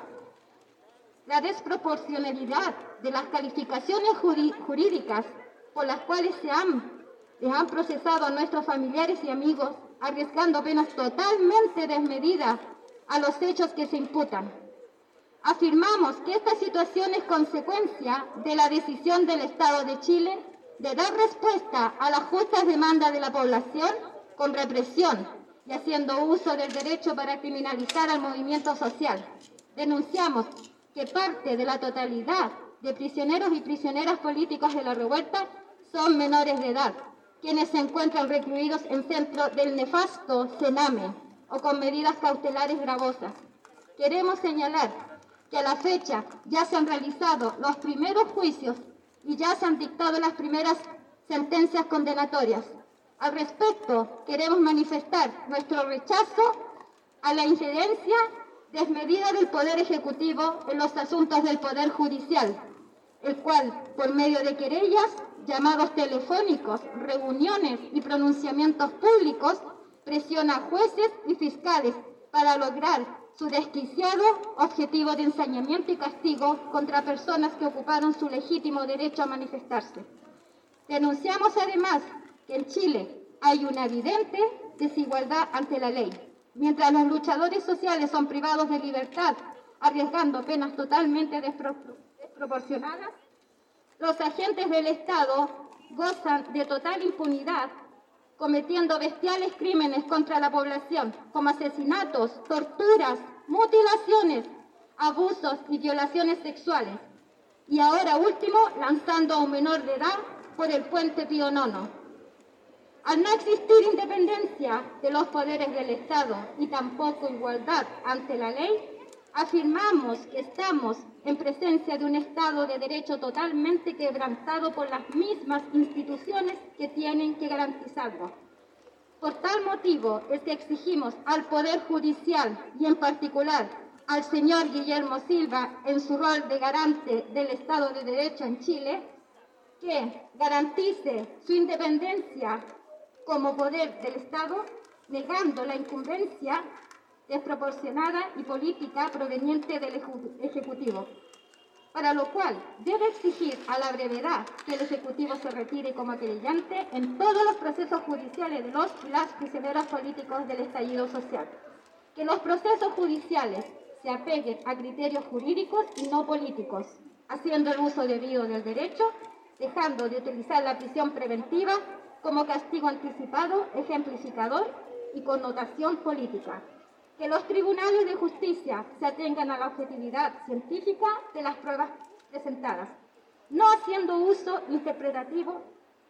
La desproporcionalidad de las calificaciones jurídicas por las cuales les han procesado a nuestros familiares y amigos, arriesgando penas totalmente desmedidas a los hechos que se imputan. Afirmamos que esta situación es consecuencia de la decisión del Estado de Chile de dar respuesta a las justas demandas de la población con represión y haciendo uso del derecho para criminalizar al movimiento social. Denunciamos que parte de la totalidad de prisioneros y prisioneras políticos de la revuelta son menores de edad, quienes se encuentran recluidos en centros del nefasto Sename o con medidas cautelares gravosas. Queremos señalar que a la fecha ya se han realizado los primeros juicios y ya se han dictado las primeras sentencias condenatorias. Al respecto, queremos manifestar nuestro rechazo a la injerencia desmedida del Poder Ejecutivo en los asuntos del Poder Judicial, el cual, por medio de querellas, llamados telefónicos, reuniones y pronunciamientos públicos, presiona a jueces y fiscales para lograr su desquiciado objetivo de ensañamiento y castigo contra personas que ocuparon su legítimo derecho a manifestarse. Denunciamos además que en Chile hay una evidente desigualdad ante la ley. Mientras los luchadores sociales son privados de libertad arriesgando penas totalmente desproporcionadas, los agentes del Estado gozan de total impunidad, cometiendo bestiales crímenes contra la población, como asesinatos, torturas, mutilaciones, abusos y violaciones sexuales. Y ahora último, lanzando a un menor de edad por el puente Pío IX. Al no existir independencia de los poderes del Estado y tampoco igualdad ante la ley, afirmamos que estamos en presencia de un Estado de Derecho totalmente quebrantado por las mismas instituciones que tienen que garantizarlo. Por tal motivo es que exigimos al Poder Judicial y en particular al señor Guillermo Silva en su rol de garante del Estado de Derecho en Chile, que garantice su independencia como poder del Estado, negando la incumbencia desproporcionada y política proveniente del Ejecutivo, para lo cual debe exigir a la brevedad que el Ejecutivo se retire como querellante en todos los procesos judiciales de los y las prisioneros políticos del estallido social, que los procesos judiciales se apeguen a criterios jurídicos y no políticos, haciendo el uso debido del derecho, dejando de utilizar la prisión preventiva como castigo anticipado, ejemplificador y connotación política. Que los tribunales de justicia se atengan a la objetividad científica de las pruebas presentadas, no haciendo uso interpretativo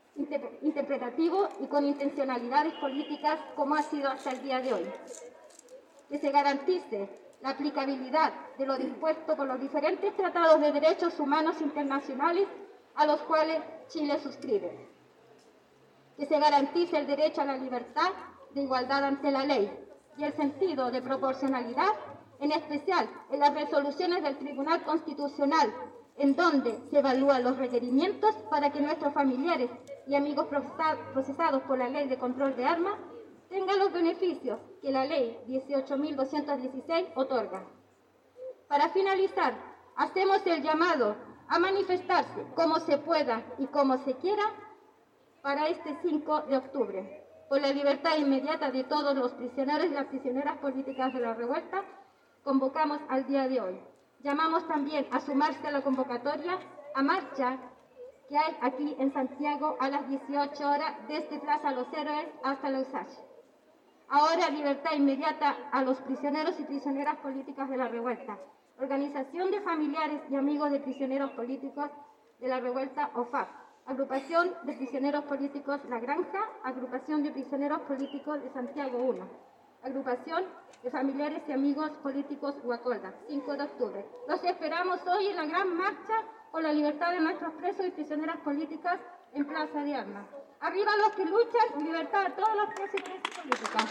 y con intencionalidades políticas como ha sido hasta el día de hoy. Que se garantice la aplicabilidad de lo dispuesto por los diferentes tratados de derechos humanos internacionales a los cuales Chile suscribe. Que se garantice el derecho a la libertad de igualdad ante la ley y el sentido de proporcionalidad, en especial en las resoluciones del Tribunal Constitucional, en donde se evalúan los requerimientos para que nuestros familiares y amigos procesados por la Ley de Control de Armas tengan los beneficios que la Ley 18.216 otorga. Para finalizar, hacemos el llamado a manifestarse como se pueda y como se quiera para este 5 de octubre, por la libertad inmediata de todos los prisioneros y las prisioneras políticas de la revuelta. Convocamos al día de hoy. Llamamos también a sumarse a la convocatoria a marcha que hay aquí en Santiago a las 18 horas desde Plaza Los Héroes hasta la USACH. Ahora libertad inmediata a los prisioneros y prisioneras políticas de la revuelta. Organización de familiares y amigos de prisioneros políticos de la revuelta OFAP. Agrupación de Prisioneros Políticos La Granja, Agrupación de Prisioneros Políticos de Santiago 1, Agrupación de Familiares y Amigos Políticos Huacolda, 5 de octubre. Los esperamos hoy en la gran marcha por la libertad de nuestros presos y prisioneras políticas en Plaza de Armas. Arriba los que luchan y libertad a todos los presos y presas políticas.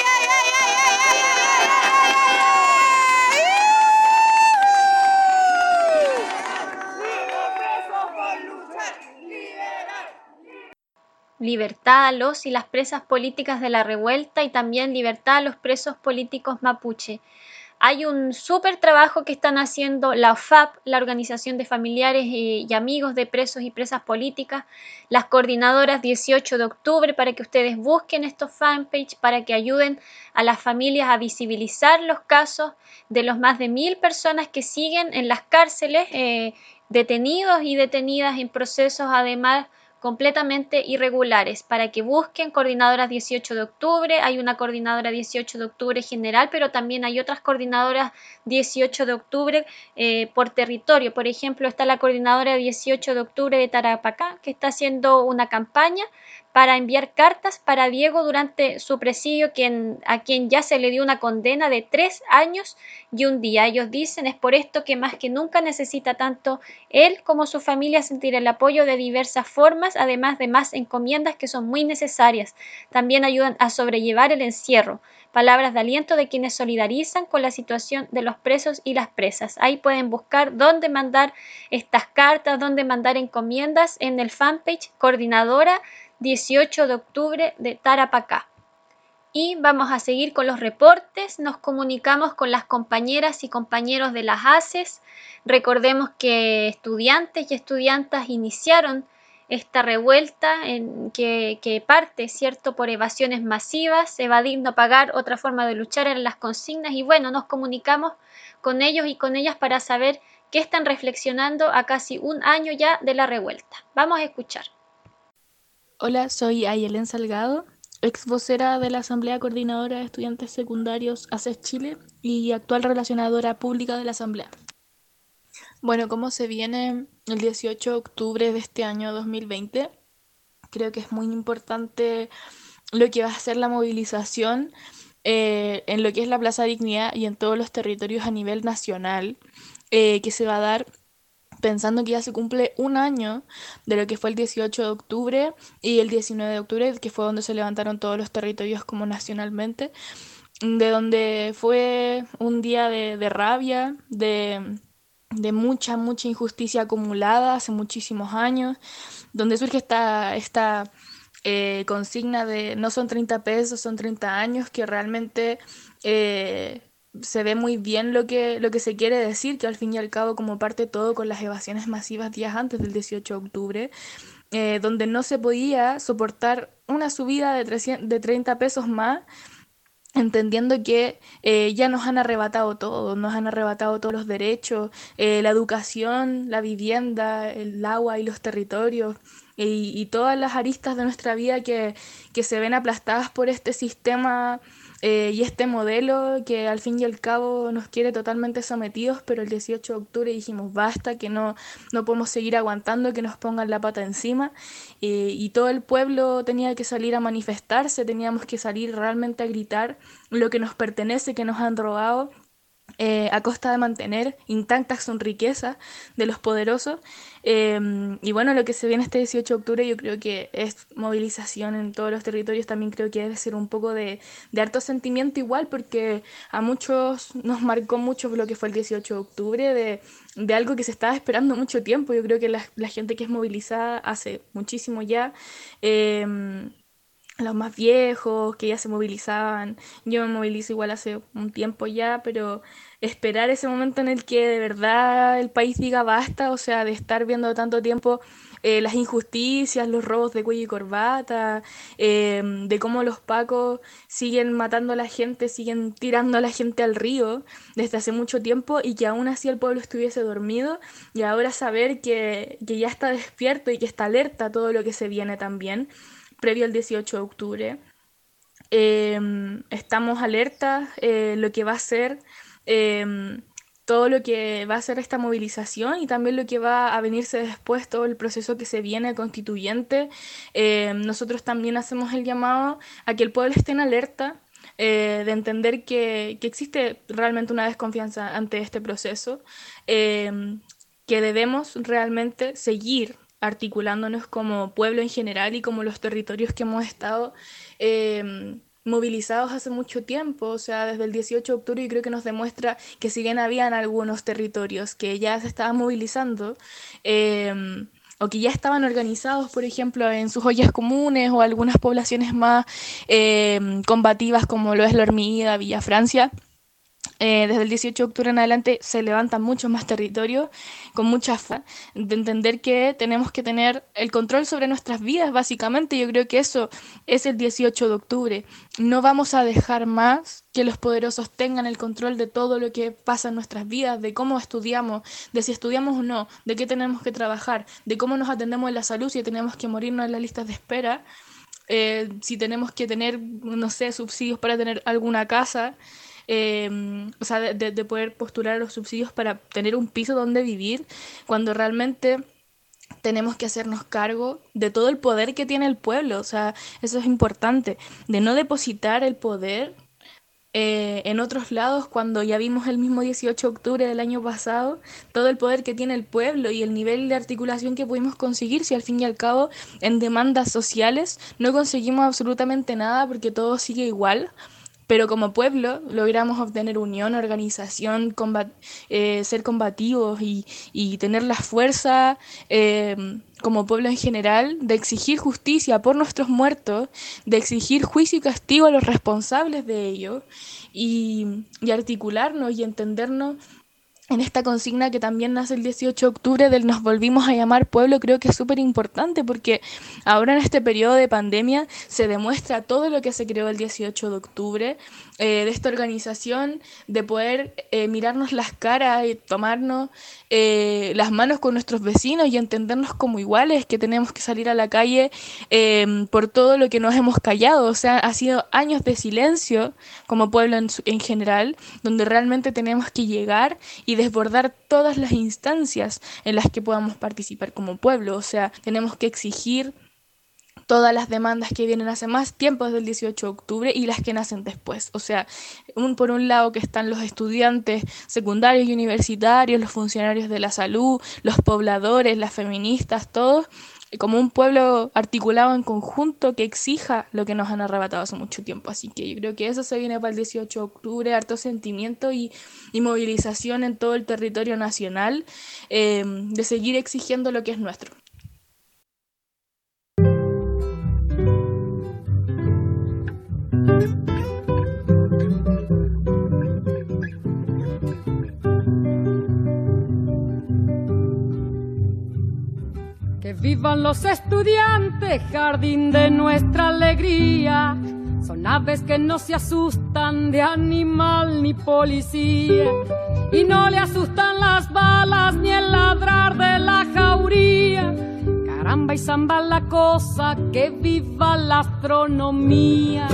Libertad a los y las presas políticas de la revuelta y también libertad a los presos políticos mapuche. Hay un súper trabajo que están haciendo la OFAP, la Organización de Familiares y Amigos de Presos y Presas Políticas, las coordinadoras 18 de octubre, para que ustedes busquen estos fanpage, para que ayuden a las familias a visibilizar los casos de los más de 1.000 personas que siguen en las cárceles, detenidos y detenidas en procesos además completamente irregulares, para que busquen coordinadoras 18 de octubre, hay una coordinadora 18 de octubre general, pero también hay otras coordinadoras 18 de octubre por territorio. Por ejemplo, está la coordinadora 18 de octubre de Tarapacá, que está haciendo una campaña para enviar cartas para Diego durante su presidio, a quien ya se le dio una condena de 3 años y 1 día. Ellos dicen, es por esto que más que nunca necesita tanto él como su familia sentir el apoyo de diversas formas, además de más encomiendas que son muy necesarias. También ayudan a sobrellevar el encierro. Palabras de aliento de quienes solidarizan con la situación de los presos y las presas. Ahí pueden buscar dónde mandar estas cartas, dónde mandar encomiendas en el fanpage Coordinadora 18 de octubre de Tarapacá. Y vamos a seguir con los reportes. Nos comunicamos con las compañeras y compañeros de las ACES. Recordemos que estudiantes y estudiantas iniciaron esta revuelta que parte, ¿cierto?, por evasiones masivas, evadir, no pagar. Otra forma de luchar eran las consignas, y bueno, nos comunicamos con ellos y con ellas para saber qué están reflexionando a casi un año ya de la revuelta. Vamos a escuchar. Hola, soy Ayelen Salgado, ex vocera de la Asamblea Coordinadora de Estudiantes Secundarios ACES Chile y actual relacionadora pública de la Asamblea. Bueno, ¿cómo se viene el 18 de octubre de este año 2020? Creo que es muy importante lo que va a ser la movilización en lo que es la Plaza Dignidad y en todos los territorios a nivel nacional, que se va a dar pensando que ya se cumple un año de lo que fue el 18 de octubre y el 19 de octubre, que fue donde se levantaron todos los territorios como nacionalmente, de donde fue un día de rabia, de mucha injusticia acumulada hace muchísimos años, donde surge esta consigna de no son 30 pesos, son 30 años, que realmente se ve muy bien lo que se quiere decir, que al fin y al cabo, como parte todo con las evasiones masivas días antes del 18 de octubre, donde no se podía soportar una subida de 30 pesos más, entendiendo que ya nos han arrebatado todo, nos han arrebatado todos los derechos, la educación, la vivienda, el agua y los territorios, y todas las aristas de nuestra vida que se ven aplastadas por este sistema y este modelo que al fin y al cabo nos quiere totalmente sometidos. Pero el 18 de octubre dijimos basta, que no podemos seguir aguantando que nos pongan la pata encima, y todo el pueblo tenía que salir a manifestarse, teníamos que salir realmente a gritar lo que nos pertenece, que nos han robado, a costa de mantener intactas su riquezas de los poderosos. Y bueno, lo que se viene este 18 de octubre yo creo que es movilización en todos los territorios. También creo que debe ser un poco de harto sentimiento igual, porque a muchos nos marcó mucho lo que fue el 18 de octubre, de algo que se estaba esperando mucho tiempo. Yo creo que la gente que es movilizada hace muchísimo ya, los más viejos que ya se movilizaban, yo me movilizo igual hace un tiempo ya, pero esperar ese momento en el que de verdad el país diga basta, o sea, de estar viendo tanto tiempo las injusticias, los robos de cuello y corbata, de cómo los pacos siguen matando a la gente, siguen tirando a la gente al río desde hace mucho tiempo, y que aún así el pueblo estuviese dormido, y ahora saber que ya está despierto y que está alerta a todo lo que se viene también previo al 18 de octubre. Estamos alertas lo que va a ser todo lo que va a ser esta movilización, y también lo que va a venirse después, todo el proceso que se viene constituyente. Nosotros también hacemos el llamado a que el pueblo esté en alerta, de entender que existe realmente una desconfianza ante este proceso, que debemos realmente seguir articulándonos como pueblo en general y como los territorios que hemos estado movilizados hace mucho tiempo. O sea, desde el 18 de octubre yo creo que nos demuestra que si bien habían algunos territorios que ya se estaban movilizando, o que ya estaban organizados, por ejemplo, en sus ollas comunes, o algunas poblaciones más combativas como lo es La Hormiguita, Villa Francia, desde el 18 de octubre en adelante se levantan muchos más territorios con mucha fuerza, de entender que tenemos que tener el control sobre nuestras vidas, básicamente. Yo creo que eso es el 18 de octubre. No vamos a dejar más que los poderosos tengan el control de todo lo que pasa en nuestras vidas, de cómo estudiamos, de si estudiamos o no, de qué tenemos que trabajar, de cómo nos atendemos en la salud, si tenemos que morirnos en las listas de espera, si tenemos que tener, no sé, subsidios para tener alguna casa. O sea, de poder postular a los subsidios para tener un piso donde vivir, cuando realmente tenemos que hacernos cargo de todo el poder que tiene el pueblo. O sea, eso es importante, de no depositar el poder en otros lados, cuando ya vimos el mismo 18 de octubre del año pasado, todo el poder que tiene el pueblo y el nivel de articulación que pudimos conseguir, si al fin y al cabo en demandas sociales no conseguimos absolutamente nada, porque todo sigue igual. Pero como pueblo logramos obtener unión, organización, ser combativos y tener la fuerza como pueblo en general de exigir justicia por nuestros muertos, de exigir juicio y castigo a los responsables de ello, y articularnos y entendernos en esta consigna que también nace el 18 de octubre del nos volvimos a llamar pueblo, creo que es súper importante porque ahora en este periodo de pandemia se demuestra todo lo que se creó el 18 de octubre, de esta organización, de poder mirarnos las caras y tomarnos las manos con nuestros vecinos y entendernos como iguales, que tenemos que salir a la calle por todo lo que nos hemos callado. O sea, ha sido años de silencio como pueblo en general, donde realmente tenemos que llegar y desbordar todas las instancias en las que podamos participar como pueblo. O sea, tenemos que exigir todas las demandas que vienen hace más tiempo desde el 18 de octubre y las que nacen después. O sea, por un lado que están los estudiantes secundarios y universitarios, los funcionarios de la salud, los pobladores, las feministas, todos, como un pueblo articulado en conjunto que exija lo que nos han arrebatado hace mucho tiempo. Así que yo creo que eso se viene para el 18 de octubre, harto sentimiento y movilización en todo el territorio nacional, de seguir exigiendo lo que es nuestro. Que vivan los estudiantes, jardín de nuestra alegría. Son aves que no se asustan de animal ni policía. Y no le asustan las balas ni el ladrar de la jauría. Caramba y zamba la cosa, que viva la astronomía.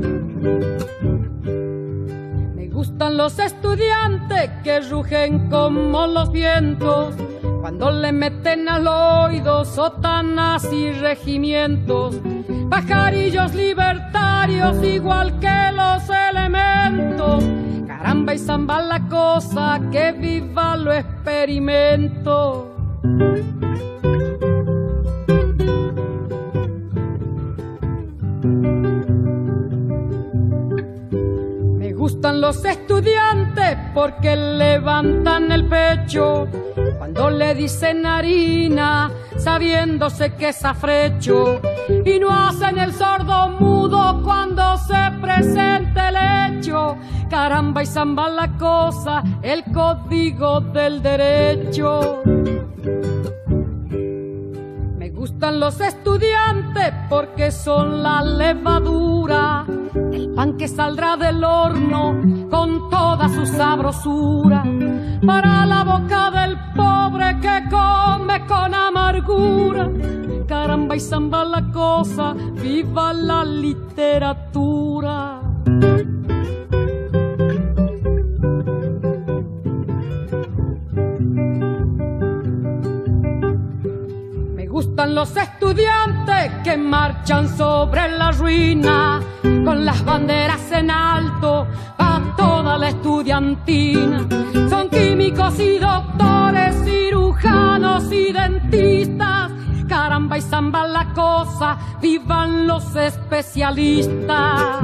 Me gustan los estudiantes que rugen como los vientos cuando le meten al oído sotanas y regimientos. Pajarillos libertarios igual que los elementos. Caramba y zamba la cosa, que viva lo experimento. Me gustan los estudiantes porque levantan el pecho cuando le dicen harina, sabiéndose que es afrecho, y no hacen el sordo mudo cuando se presente el hecho. Caramba y zamba la cosa, el código del derecho. Me gustan los estudiantes porque son la levadura, el pan que saldrá del horno con toda su sabrosura, para la boca del pobre que come con amargura. Caramba y zamba la cosa, viva la literatura. Me gustan los estudiantes que marchan sobre la ruina con las banderas en alto a toda la estudiantina. Son químicos y doctores, cirujanos y dentistas. Caramba y zamba la cosa, vivan los especialistas.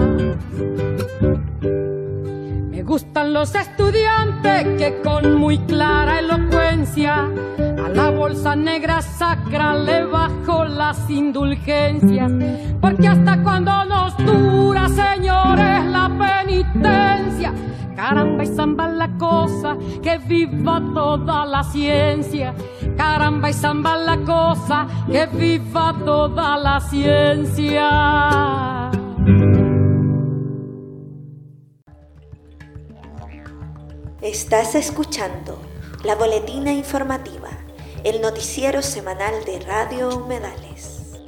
Me gustan los estudiantes que con muy clara elocuencia a la bolsa negra sacra le bajo las indulgencias, porque hasta cuando nos dura, señores, la penitencia. Caramba y zamba la cosa, que viva toda la ciencia. Caramba y zamba la cosa, que viva toda la ciencia. Estás escuchando la boletina informativa, el noticiero semanal de Radio Humedales.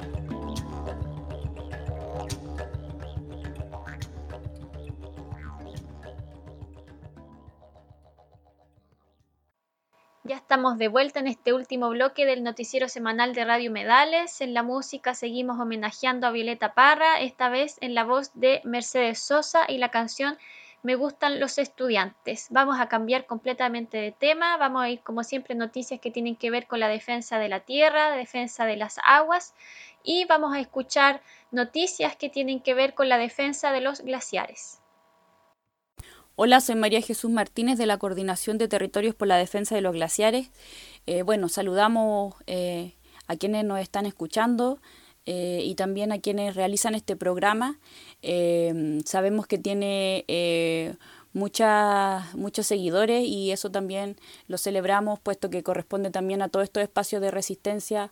Ya estamos de vuelta en este último bloque del noticiero semanal de Radio Humedales. En la música seguimos homenajeando a Violeta Parra, esta vez en la voz de Mercedes Sosa y la canción Me gustan los estudiantes. Vamos a cambiar completamente de tema, vamos a ir como siempre noticias que tienen que ver con la defensa de la tierra, la defensa de las aguas, y vamos a escuchar noticias que tienen que ver con la defensa de los glaciares. Hola, soy María Jesús Martínez de la Coordinación de Territorios por la Defensa de los Glaciares. Saludamos a quienes nos están escuchando y también a quienes realizan este programa. Sabemos que tiene muchos seguidores, y eso también lo celebramos, puesto que corresponde también a todos estos espacios de resistencia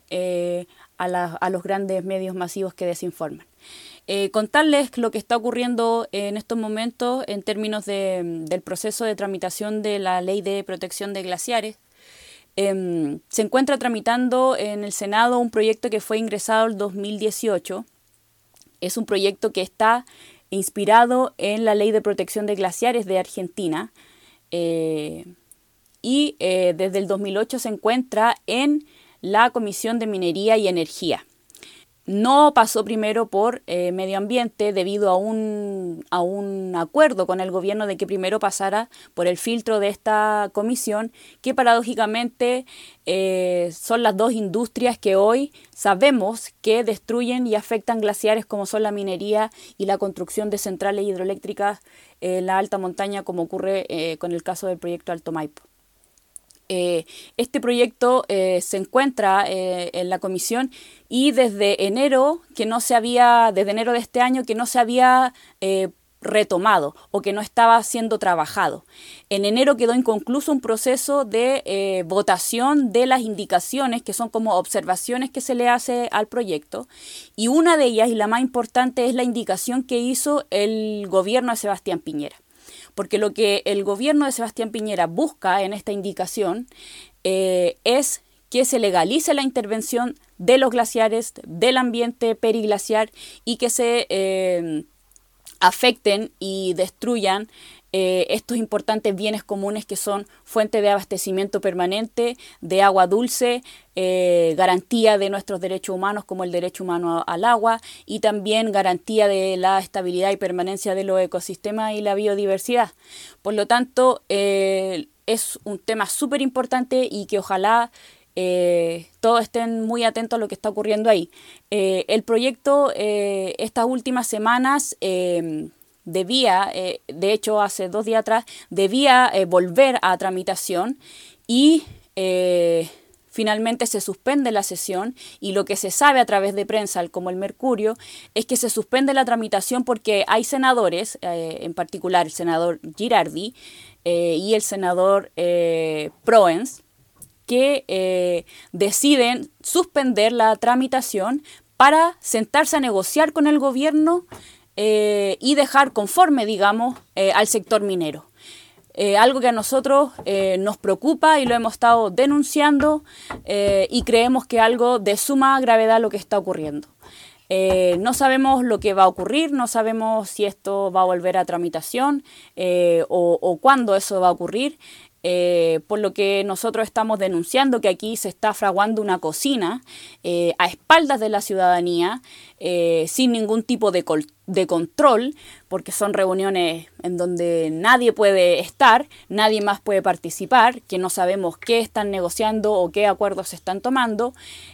a los grandes medios masivos que desinforman. Contarles lo que está ocurriendo en estos momentos en términos del proceso de tramitación de la Ley de Protección de Glaciares. Se encuentra tramitando en el Senado un proyecto que fue ingresado en 2018. Es un proyecto que está inspirado en la Ley de Protección de Glaciares de Argentina y desde el 2008 se encuentra en la Comisión de Minería y Energía. No pasó primero por Medio Ambiente debido a un acuerdo con el gobierno de que primero pasara por el filtro de esta comisión, que paradójicamente son las dos industrias que hoy sabemos que destruyen y afectan glaciares, como son la minería y la construcción de centrales hidroeléctricas en la alta montaña, como ocurre con el caso del proyecto Alto Maipo. Este proyecto se encuentra en la comisión y desde enero de este año que no se había retomado o que no estaba siendo trabajado. En enero quedó inconcluso un proceso de votación de las indicaciones, que son como observaciones que se le hace al proyecto, y una de ellas, y la más importante, es la indicación que hizo el gobierno de Sebastián Piñera. Porque lo que el gobierno de Sebastián Piñera busca en esta indicación es que se legalice la intervención de los glaciares, del ambiente periglaciar, y que se afecten y destruyan estos importantes bienes comunes que son fuente de abastecimiento permanente, de agua dulce, garantía de nuestros derechos humanos como el derecho humano al agua, y también garantía de la estabilidad y permanencia de los ecosistemas y la biodiversidad. Por lo tanto, es un tema súper importante y que ojalá todos estén muy atentos a lo que está ocurriendo ahí. El proyecto estas últimas semanas debía, de hecho hace 2 días atrás, debía volver a tramitación y finalmente se suspende la sesión, y lo que se sabe a través de prensa, como el Mercurio, es que se suspende la tramitación porque hay senadores, en particular el senador Girardi y el senador Proens, que deciden suspender la tramitación para sentarse a negociar con el gobierno y dejar conforme, digamos, al sector minero. Algo que a nosotros nos preocupa y lo hemos estado denunciando, y creemos que algo de suma gravedad lo que está ocurriendo. No sabemos lo que va a ocurrir, no sabemos si esto va a volver a tramitación o cuándo eso va a ocurrir. Por lo que nosotros estamos denunciando que aquí se está fraguando una cocina a espaldas de la ciudadanía, sin ningún tipo de control, porque son reuniones en donde nadie puede estar, nadie más puede participar, que no sabemos qué están negociando o qué acuerdos se están tomando.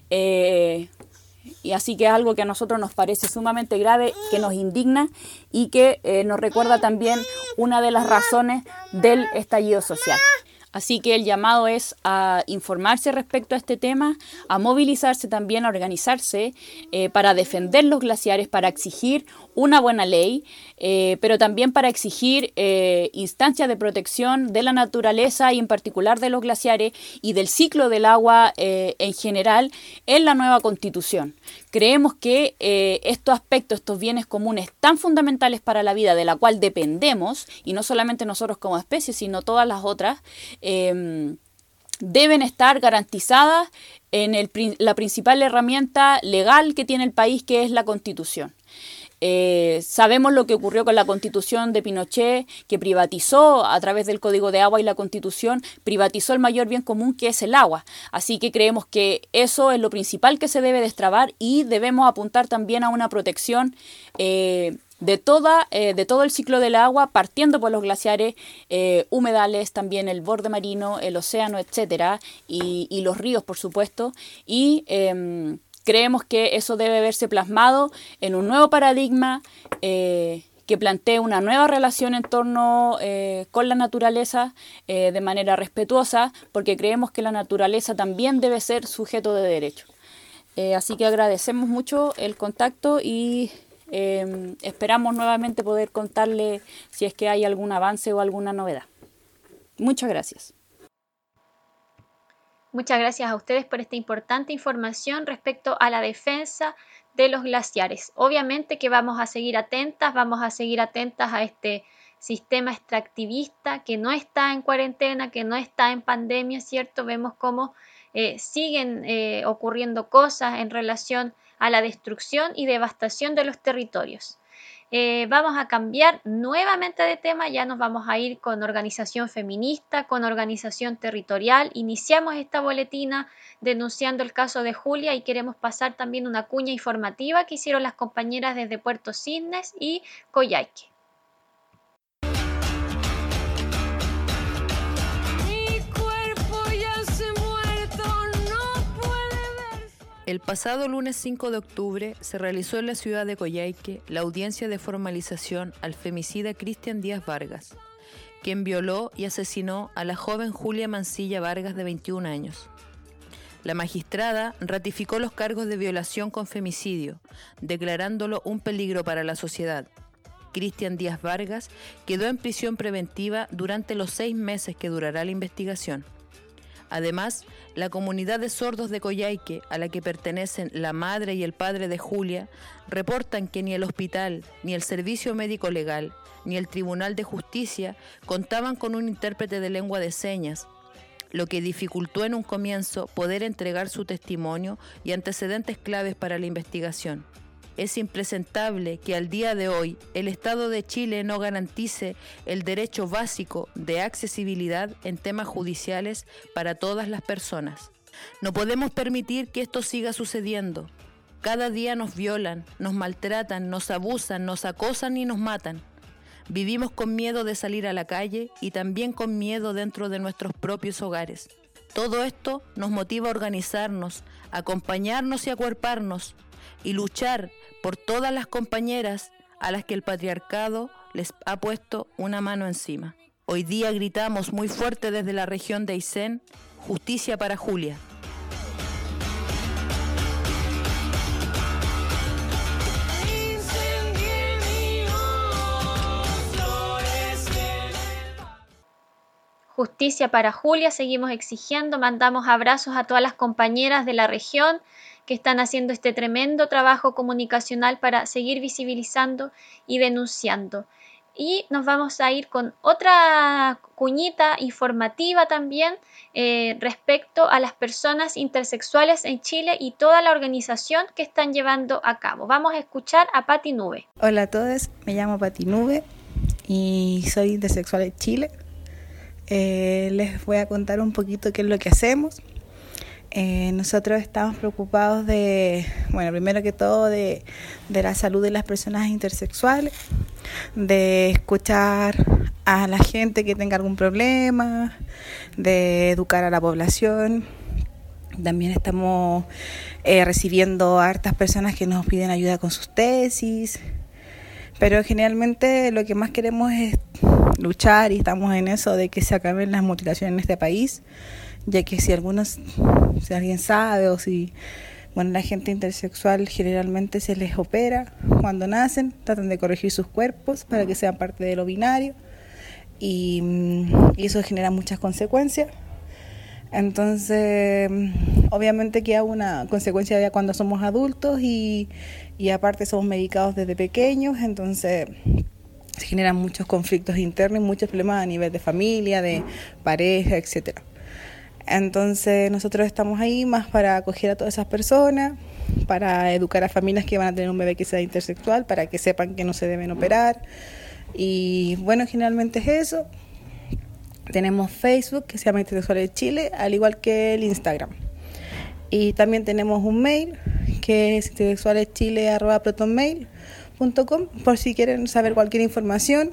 Y así que es algo que a nosotros nos parece sumamente grave, que nos indigna y que nos recuerda también una de las razones del estallido social. Así que el llamado es a informarse respecto a este tema, a movilizarse también, a organizarse para defender los glaciares, para exigir una buena ley, pero también para exigir instancias de protección de la naturaleza y en particular de los glaciares y del ciclo del agua en general en la nueva Constitución. Creemos que estos aspectos, estos bienes comunes tan fundamentales para la vida de la cual dependemos, y no solamente nosotros como especie, sino todas las otras, deben estar garantizadas en la principal herramienta legal que tiene el país, que es la Constitución. Sabemos lo que ocurrió con la Constitución de Pinochet, que privatizó a través del Código de Agua, y la Constitución privatizó el mayor bien común, que es el agua. Así que creemos que eso es lo principal que se debe destrabar, y debemos apuntar también a una protección de todo el ciclo del agua, partiendo por los glaciares, humedales, también el borde marino, el océano, etcétera, y los ríos, por supuesto, y creemos que eso debe verse plasmado en un nuevo paradigma que plantee una nueva relación en torno con la naturaleza de manera respetuosa, porque creemos que la naturaleza también debe ser sujeto de derecho. Así que agradecemos mucho el contacto y esperamos nuevamente poder contarle si es que hay algún avance o alguna novedad. Muchas gracias. Muchas gracias a ustedes por esta importante información respecto a la defensa de los glaciares. Obviamente que vamos a seguir atentas a este sistema extractivista que no está en cuarentena, que no está en pandemia, ¿cierto? Vemos cómo siguen ocurriendo cosas en relación a la destrucción y devastación de los territorios. Vamos a cambiar nuevamente de tema, ya nos vamos a ir con organización feminista, con organización territorial. Iniciamos esta boletina denunciando el caso de Julia y queremos pasar también una cuña informativa que hicieron las compañeras desde Puerto Cisnes y Coyhaique. El pasado lunes 5 de octubre se realizó en la ciudad de Coyhaique la audiencia de formalización al femicida Cristian Díaz Vargas, quien violó y asesinó a la joven Julia Mancilla Vargas de 21 años. La magistrada ratificó los cargos de violación con femicidio, declarándolo un peligro para la sociedad. Cristian Díaz Vargas quedó en prisión preventiva durante los 6 meses que durará la investigación. Además, la comunidad de sordos de Coyhaique, a la que pertenecen la madre y el padre de Julia, reportan que ni el hospital, ni el servicio médico legal, ni el Tribunal de Justicia contaban con un intérprete de lengua de señas, lo que dificultó en un comienzo poder entregar su testimonio y antecedentes claves para la investigación. Es impresentable que al día de hoy el Estado de Chile no garantice el derecho básico de accesibilidad en temas judiciales para todas las personas. No podemos permitir que esto siga sucediendo. Cada día nos violan, nos maltratan, nos abusan, nos acosan y nos matan. Vivimos con miedo de salir a la calle y también con miedo dentro de nuestros propios hogares. Todo esto nos motiva a organizarnos, a acompañarnos y a acuerparnos y luchar por todas las compañeras a las que el patriarcado les ha puesto una mano encima. Hoy día gritamos muy fuerte desde la región de Aysén, justicia para Julia. Justicia para Julia, seguimos exigiendo, mandamos abrazos a todas las compañeras de la región que están haciendo este tremendo trabajo comunicacional para seguir visibilizando y denunciando. Y nos vamos a ir con otra cuñita informativa también respecto a las personas intersexuales en Chile y toda la organización que están llevando a cabo. Vamos a escuchar a Pati Nube. Hola a todos, me llamo Pati Nube y soy intersexual en Chile. Les voy a contar un poquito qué es lo que hacemos. Nosotros estamos preocupados primero que todo de la salud de las personas intersexuales, de escuchar a la gente que tenga algún problema, de educar a la población. También estamos recibiendo a hartas personas que nos piden ayuda con sus tesis, pero generalmente lo que más queremos es luchar y estamos en eso de que se acaben las mutilaciones en este país, ya que si alguien sabe o si la gente intersexual generalmente se les opera cuando nacen, tratan de corregir sus cuerpos para que sean parte de lo binario y eso genera muchas consecuencias. Entonces, obviamente queda una consecuencia ya cuando somos adultos y aparte somos medicados desde pequeños, entonces se generan muchos conflictos internos y muchos problemas a nivel de familia, de pareja, etcétera. Entonces nosotros estamos ahí más para acoger a todas esas personas, para educar a familias que van a tener un bebé que sea intersexual, para que sepan que no se deben operar. Y bueno, generalmente es eso. Tenemos Facebook que se llama Intersexuales Chile, al igual que el Instagram. Y también tenemos un mail que es intersexualeschile@protonmail.com por si quieren saber cualquier información.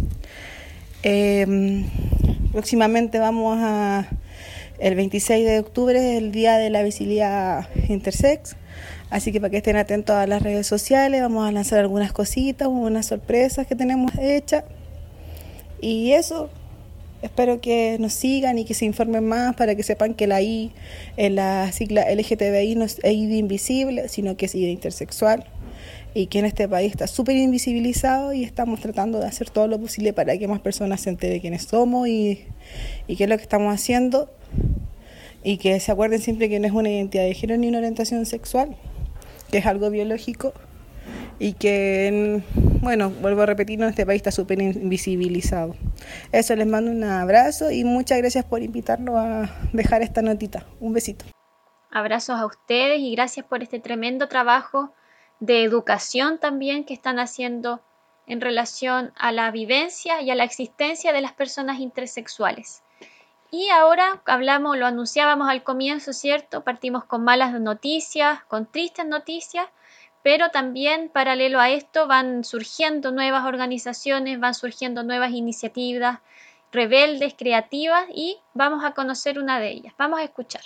Próximamente vamos el 26 de octubre, el día de la visibilidad intersex, así que para que estén atentos a las redes sociales, vamos a lanzar algunas cositas, unas sorpresas que tenemos hechas y eso. Espero que nos sigan y que se informen más para que sepan que la I en la sigla LGTBI no es I de invisible, sino que es I de intersexual. y que en este país está súper invisibilizado, y estamos tratando de hacer todo lo posible para que más personas se enteren de quiénes somos y qué es lo que estamos haciendo, y que se acuerden siempre que no es una identidad de género ni una orientación sexual, que es algo biológico, y que, bueno, vuelvo a repetir, en este país está súper invisibilizado. Eso, les mando un abrazo y muchas gracias por invitarnos a dejar esta notita. Un besito. Abrazos a ustedes y gracias por este tremendo trabajo de educación también que están haciendo en relación a la vivencia y a la existencia de las personas intersexuales. Y ahora lo anunciábamos al comienzo, ¿cierto? Partimos con malas noticias, con tristes noticias, pero también paralelo a esto van surgiendo nuevas organizaciones, van surgiendo nuevas iniciativas rebeldes, creativas, y vamos a conocer una de ellas. Vamos a escuchar.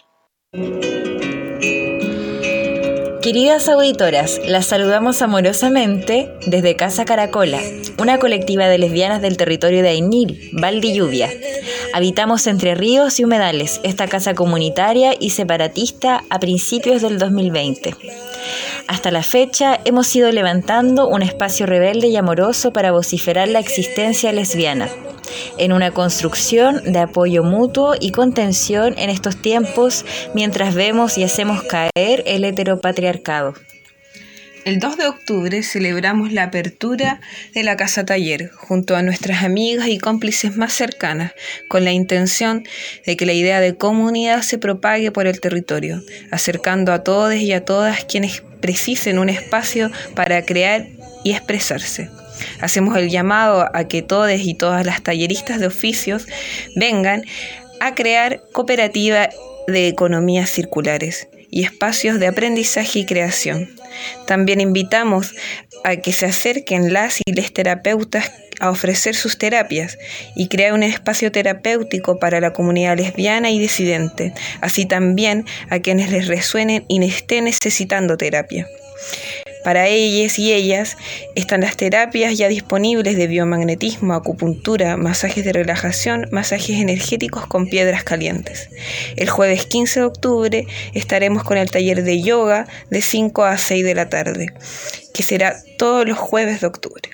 Queridas auditoras, las saludamos amorosamente desde Casa Caracola, una colectiva de lesbianas del territorio de Ainil, Val de Lluvia. Habitamos Entre Ríos y Humedales, esta casa comunitaria y separatista a principios del 2020. Hasta la fecha hemos ido levantando un espacio rebelde y amoroso para vociferar la existencia lesbiana, en una construcción de apoyo mutuo y contención en estos tiempos mientras vemos y hacemos caer el heteropatriarcado. El 2 de octubre celebramos la apertura de la Casa Taller junto a nuestras amigas y cómplices más cercanas, con la intención de que la idea de comunidad se propague por el territorio, acercando a todos y a todas quienes precisen un espacio para crear y expresarse. Hacemos el llamado a que todos y todas las talleristas de oficios vengan a crear cooperativas de economías circulares y espacios de aprendizaje y creación. También invitamos a que se acerquen las y les terapeutas a ofrecer sus terapias y crear un espacio terapéutico para la comunidad lesbiana y disidente, así también a quienes les resuenen y estén necesitando terapia. Para ellos y ellas están las terapias ya disponibles de biomagnetismo, acupuntura, masajes de relajación, masajes energéticos con piedras calientes. El jueves 15 de octubre estaremos con el taller de yoga de 5 a 6 de la tarde, que será todos los jueves de octubre.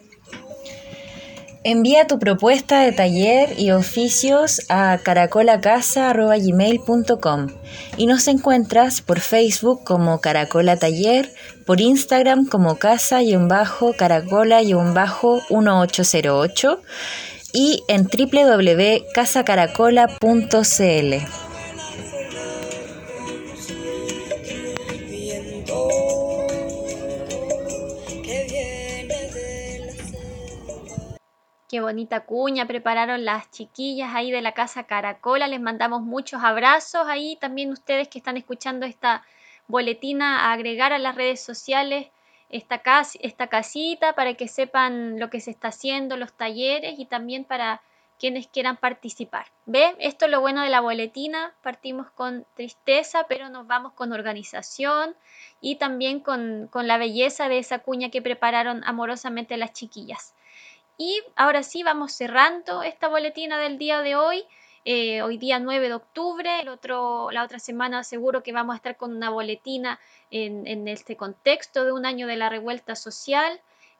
Envía tu propuesta de taller y oficios a caracolacasa@gmail.com y nos encuentras por Facebook como Caracola Taller, por Instagram como casa-caracola-1808 y en www.casacaracola.cl. Qué bonita cuña prepararon las chiquillas ahí de la Casa Caracola. Les mandamos muchos abrazos ahí. También ustedes que están escuchando esta boletina, a agregar a las redes sociales esta casita para que sepan lo que se está haciendo, los talleres, y también para quienes quieran participar. ¿Ve? Esto es lo bueno de la boletina. Partimos con tristeza, pero nos vamos con organización y también con la belleza de esa cuña que prepararon amorosamente las chiquillas. Y ahora sí, vamos cerrando esta boletina del día de hoy. Hoy día 9 de octubre, la otra semana seguro que vamos a estar con una boletina en este contexto de un año de la revuelta social.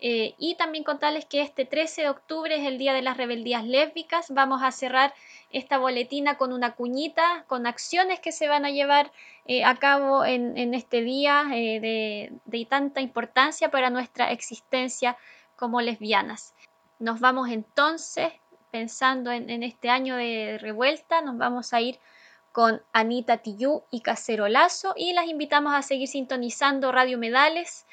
Y también contarles que este 13 de octubre es el Día de las Rebeldías Lésbicas. Vamos a cerrar esta boletina con una cuñita, con acciones que se van a llevar a cabo en este día de tanta importancia para nuestra existencia como lesbianas. Nos vamos entonces, pensando en este año de revuelta, nos vamos a ir con Anita Tijoux y Cacerolazo, y las invitamos a seguir sintonizando Radio Humedales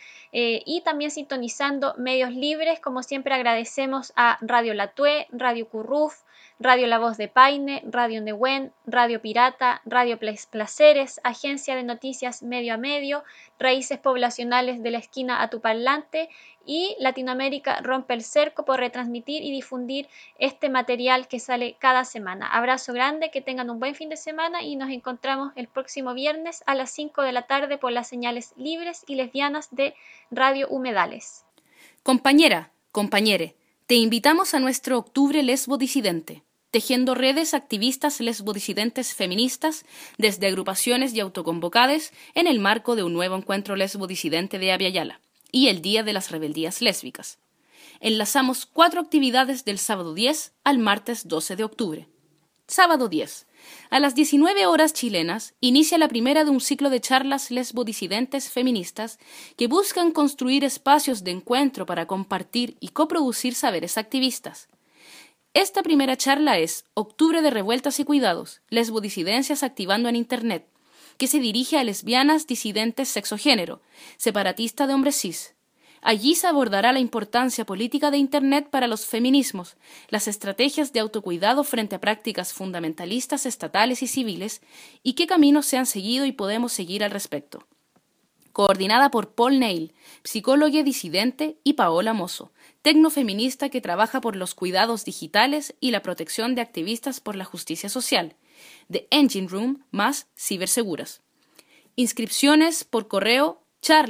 y también sintonizando medios libres. Como siempre, agradecemos a Radio La Tue, Radio Curruf, Radio La Voz de Paine, Radio Nehuen, Radio Pirata, Radio Placeres, Agencia de Noticias Medio a Medio, Raíces Poblacionales de la Esquina a tu Parlante y Latinoamérica Rompe el Cerco por retransmitir y difundir este material que sale cada semana. Abrazo grande, que tengan un buen fin de semana y nos encontramos el próximo viernes a las 5 de la tarde por las señales libres y lesbianas de Radio Humedales. Compañera, compañere, te invitamos a nuestro Octubre Lesbo Disidente, tejiendo redes activistas lesbodisidentes feministas desde agrupaciones y autoconvocades en el marco de un nuevo encuentro lesbodisidente de Abya Yala. y el Día de las Rebeldías Lésbicas. Enlazamos 4 actividades del sábado 10 al martes 12 de octubre. Sábado 10. A las 19 horas chilenas inicia la primera de un ciclo de charlas lesbodisidentes feministas que buscan construir espacios de encuentro para compartir y coproducir saberes activistas. Esta primera charla es Octubre de Revueltas y Cuidados, lesbodisidencias activando en Internet, que se dirige a lesbianas disidentes sexogénero, separatista de hombres cis. Allí se abordará la importancia política de Internet para los feminismos, las estrategias de autocuidado frente a prácticas fundamentalistas estatales y civiles, y qué caminos se han seguido y podemos seguir al respecto. Coordinada por Paul Neil, psicóloga disidente, y Paola Mozo, tecnofeminista que trabaja por los cuidados digitales y la protección de activistas por la justicia social. The Engine Room más Ciberseguras. Inscripciones por correo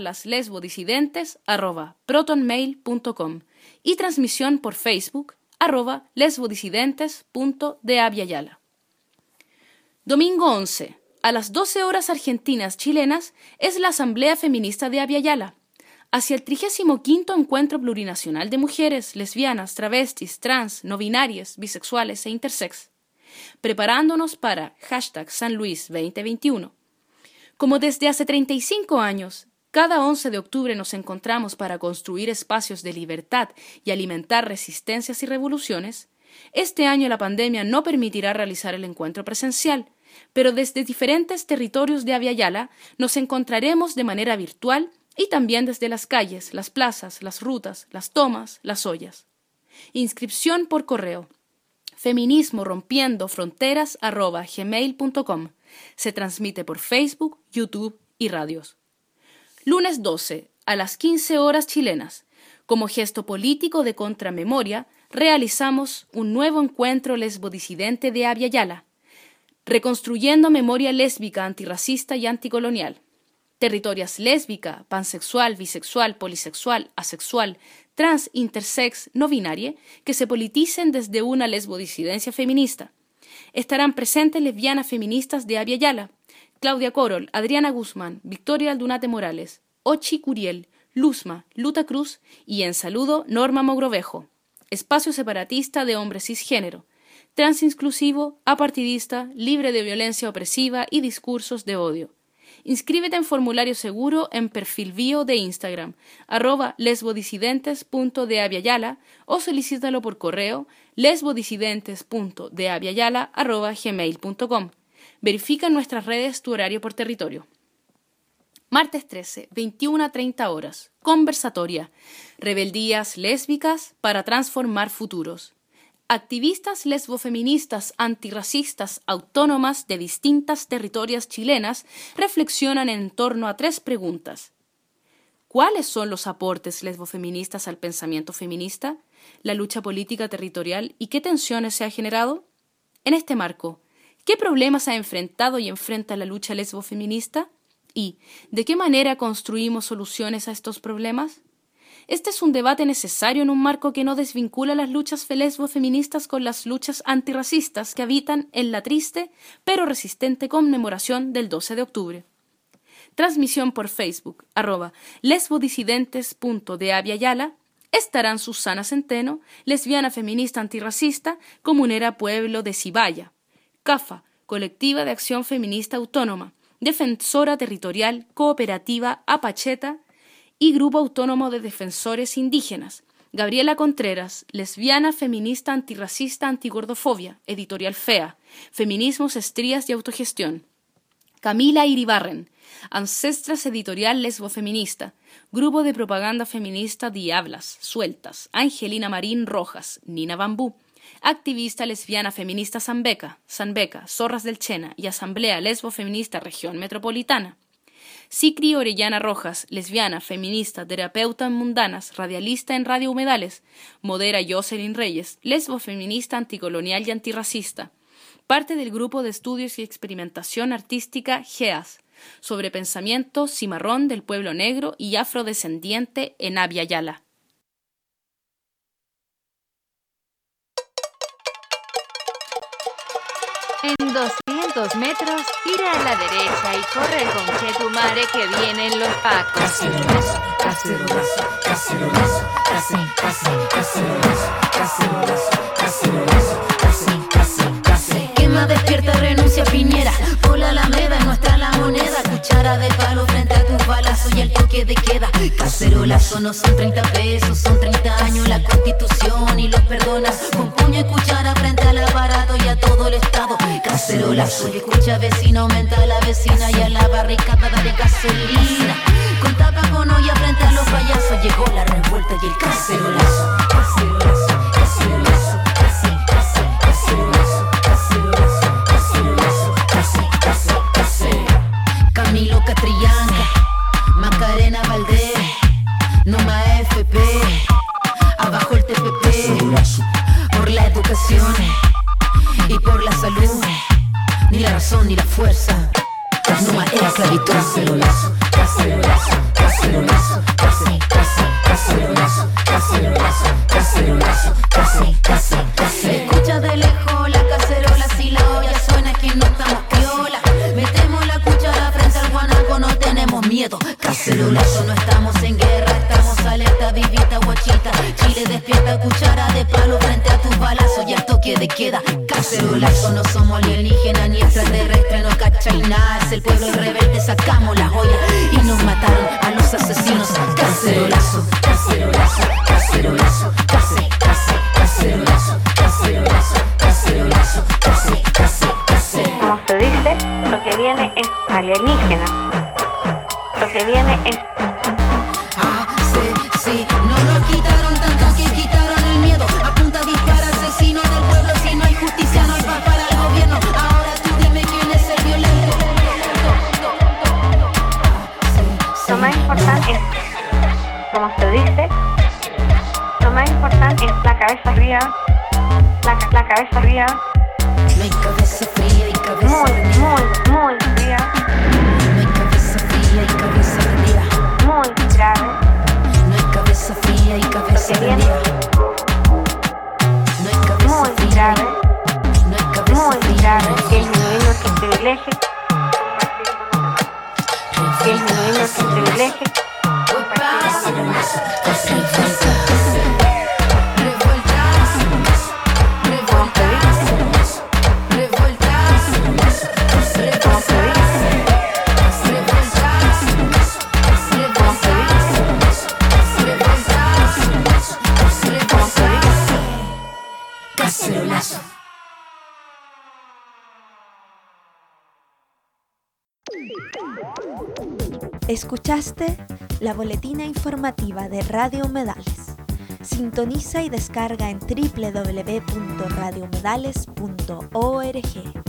charlaslesbodisidentes@protonmail.com y transmisión por Facebook @lesbodisidentes.deaviala. Domingo 11. A las 12 horas argentinas chilenas es la Asamblea Feminista de Abya-Yala, hacia el 35º Encuentro Plurinacional de Mujeres, Lesbianas, Travestis, Trans, No Binarias, Bisexuales e Intersex, preparándonos para #SanLuis2021. Como desde hace 35 años, cada 11 de octubre nos encontramos para construir espacios de libertad y alimentar resistencias y revoluciones, este año la pandemia no permitirá realizar el encuentro presencial, pero desde diferentes territorios de Abya-Yala nos encontraremos de manera virtual y también desde las calles, las plazas, las rutas, las tomas, las ollas. Inscripción por correo feminismorompiendofronteras@gmail.com. Se transmite por Facebook, YouTube y radios. Lunes 12, a las 15 horas chilenas. Como gesto político de contramemoria, realizamos un nuevo encuentro lesbodisidente de Abya-Yala, reconstruyendo memoria lésbica, antirracista y anticolonial. Territorias lésbica, pansexual, bisexual, polisexual, asexual, trans, intersex, no binaria, que se politicen desde una lesbodisidencia feminista. Estarán presentes lesbianas feministas de Abya-Yala, Claudia Corol, Adriana Guzmán, Victoria Aldunate Morales, Ochi Curiel, Luzma, Luta Cruz y en saludo Norma Mogrovejo. Espacio separatista de hombres cisgénero, transinclusivo, apartidista, libre de violencia opresiva y discursos de odio. Inscríbete en formulario seguro en perfil bio de Instagram, @lesbodisidentes.deabyayala o solicítalo por correo lesbodisidentes.deabyayala@gmail.com. Verifica en nuestras redes tu horario por territorio. Martes 13, 21 a 30 horas. Conversatoria. Rebeldías lésbicas para transformar futuros. Activistas lesbofeministas antirracistas autónomas de distintas territorios chilenas reflexionan en torno a 3 preguntas. ¿Cuáles son los aportes lesbofeministas al pensamiento feminista, la lucha política territorial y qué tensiones se ha generado? En este marco, ¿qué problemas ha enfrentado y enfrenta la lucha lesbofeminista? ¿Y de qué manera construimos soluciones a estos problemas? Este es un debate necesario en un marco que no desvincula las luchas lesbofeministas con las luchas antirracistas que habitan en la triste pero resistente conmemoración del 12 de octubre. Transmisión por Facebook, @lesbodisidentes.deabyayala. Estarán Susana Centeno, lesbiana feminista antirracista, comunera Pueblo de Cibaya, CAFA, Colectiva de Acción Feminista Autónoma, Defensora Territorial Cooperativa Apacheta y Grupo Autónomo de Defensores Indígenas, Gabriela Contreras, lesbiana feminista antirracista antigordofobia, Editorial FEA, Feminismos, Estrías y Autogestión, Camila Iribarren, Ancestras Editorial Lesbofeminista, Grupo de Propaganda Feminista Diablas Sueltas, Angelina Marín Rojas, Nina Bambú, activista lesbiana feminista Sanbeca, Zorras del Chena y Asamblea Lesbofeminista Región Metropolitana. Sicri Orellana Rojas, lesbiana, feminista, terapeuta en mundanas, radialista en Radio Humedales. Modera Jocelyn Reyes, lesbofeminista anticolonial y antirracista. Parte del grupo de estudios y experimentación artística GEAS, sobre pensamiento cimarrón del pueblo negro y afrodescendiente en Abya-Yala. En 200 metros, gira a la derecha y corre el conchetumare que vienen los pacos. Cacerolazo, cacerolazo, cacerolazo, cacerolazo, cacerolazo, cacerolazo, cacerolazo. Quema, despierta, renuncia Piñera. Por la Alameda, nuestra la moneda. Cuchara de palo frente a tus balazos y el toque de queda. Cacerolazo no son 30 pesos, son 30 años la Constitución y los perdonas. Con puño y cuchara frente al aparato y a todo el Estado. Cacerolazo, y escucha vecino, aumenta a la vecina y a la barricada de gasolina. Con tapa con olla frente a los payasos llegó la revuelta y el cacerolazo. Cacerolazo, cacerolazo, cacerolazo, cacerolazo, cacerolazo, cacerolazo, cacerolazo. Camilo Catrillanca, Macarena Valdés, Noma FP, abajo el TPP, por la educación y por la salud, ni la razón ni la fuerza, Noma era esclavitud. Cacerolazo, cacerolazo, cacerolazo, cacerolazo, cacerolazo, cacerolazo, cacerolazo. Escucha de lejos la cacerola, si la olla suena es que no estamos piola. Metemos la cuchara frente al guanaco, no tenemos miedo. Cacerolazo, no estamos en guerra, estamos alerta, vivita, guachita. Chile despierta, cuchara de palo frente a tus balazos y al toque de queda. Cacerolazo, no somos alienígenas ni extraterrestres, no cachai nada. Es el pueblo rebelde, sacamos la joya y nos mataron a los asesinos. Cacerolazo, cacerolazo, cacerolazo, cacerolazo, cacerolazo, cacerolazo, cacerolazo. Como se dice, lo que viene es alienígena. Lo que viene es... Sí, no nos quitaron tanto que quitaron el miedo. Apunta, dispara, asesino del pueblo. Si no hay justicia, no hay paz para el gobierno. Ahora tú dime quién es el violento. Lo más importante es, como se dice, lo más importante es la cabeza fría. La cabeza fría. No hay cabeza fría, hay cabeza muy fría. No hay cabeza fría, hay cabeza fría. Muy grave. No hay cabeza fría, hay cabeza fría. No hay cabeza muy grave. No hay cabeza muy grave. Que el niño que privilegie. Que el niño que privilegie. Escuchaste la boletina informativa de Radio Humedales. Sintoniza y descarga en www.radiohumedales.org.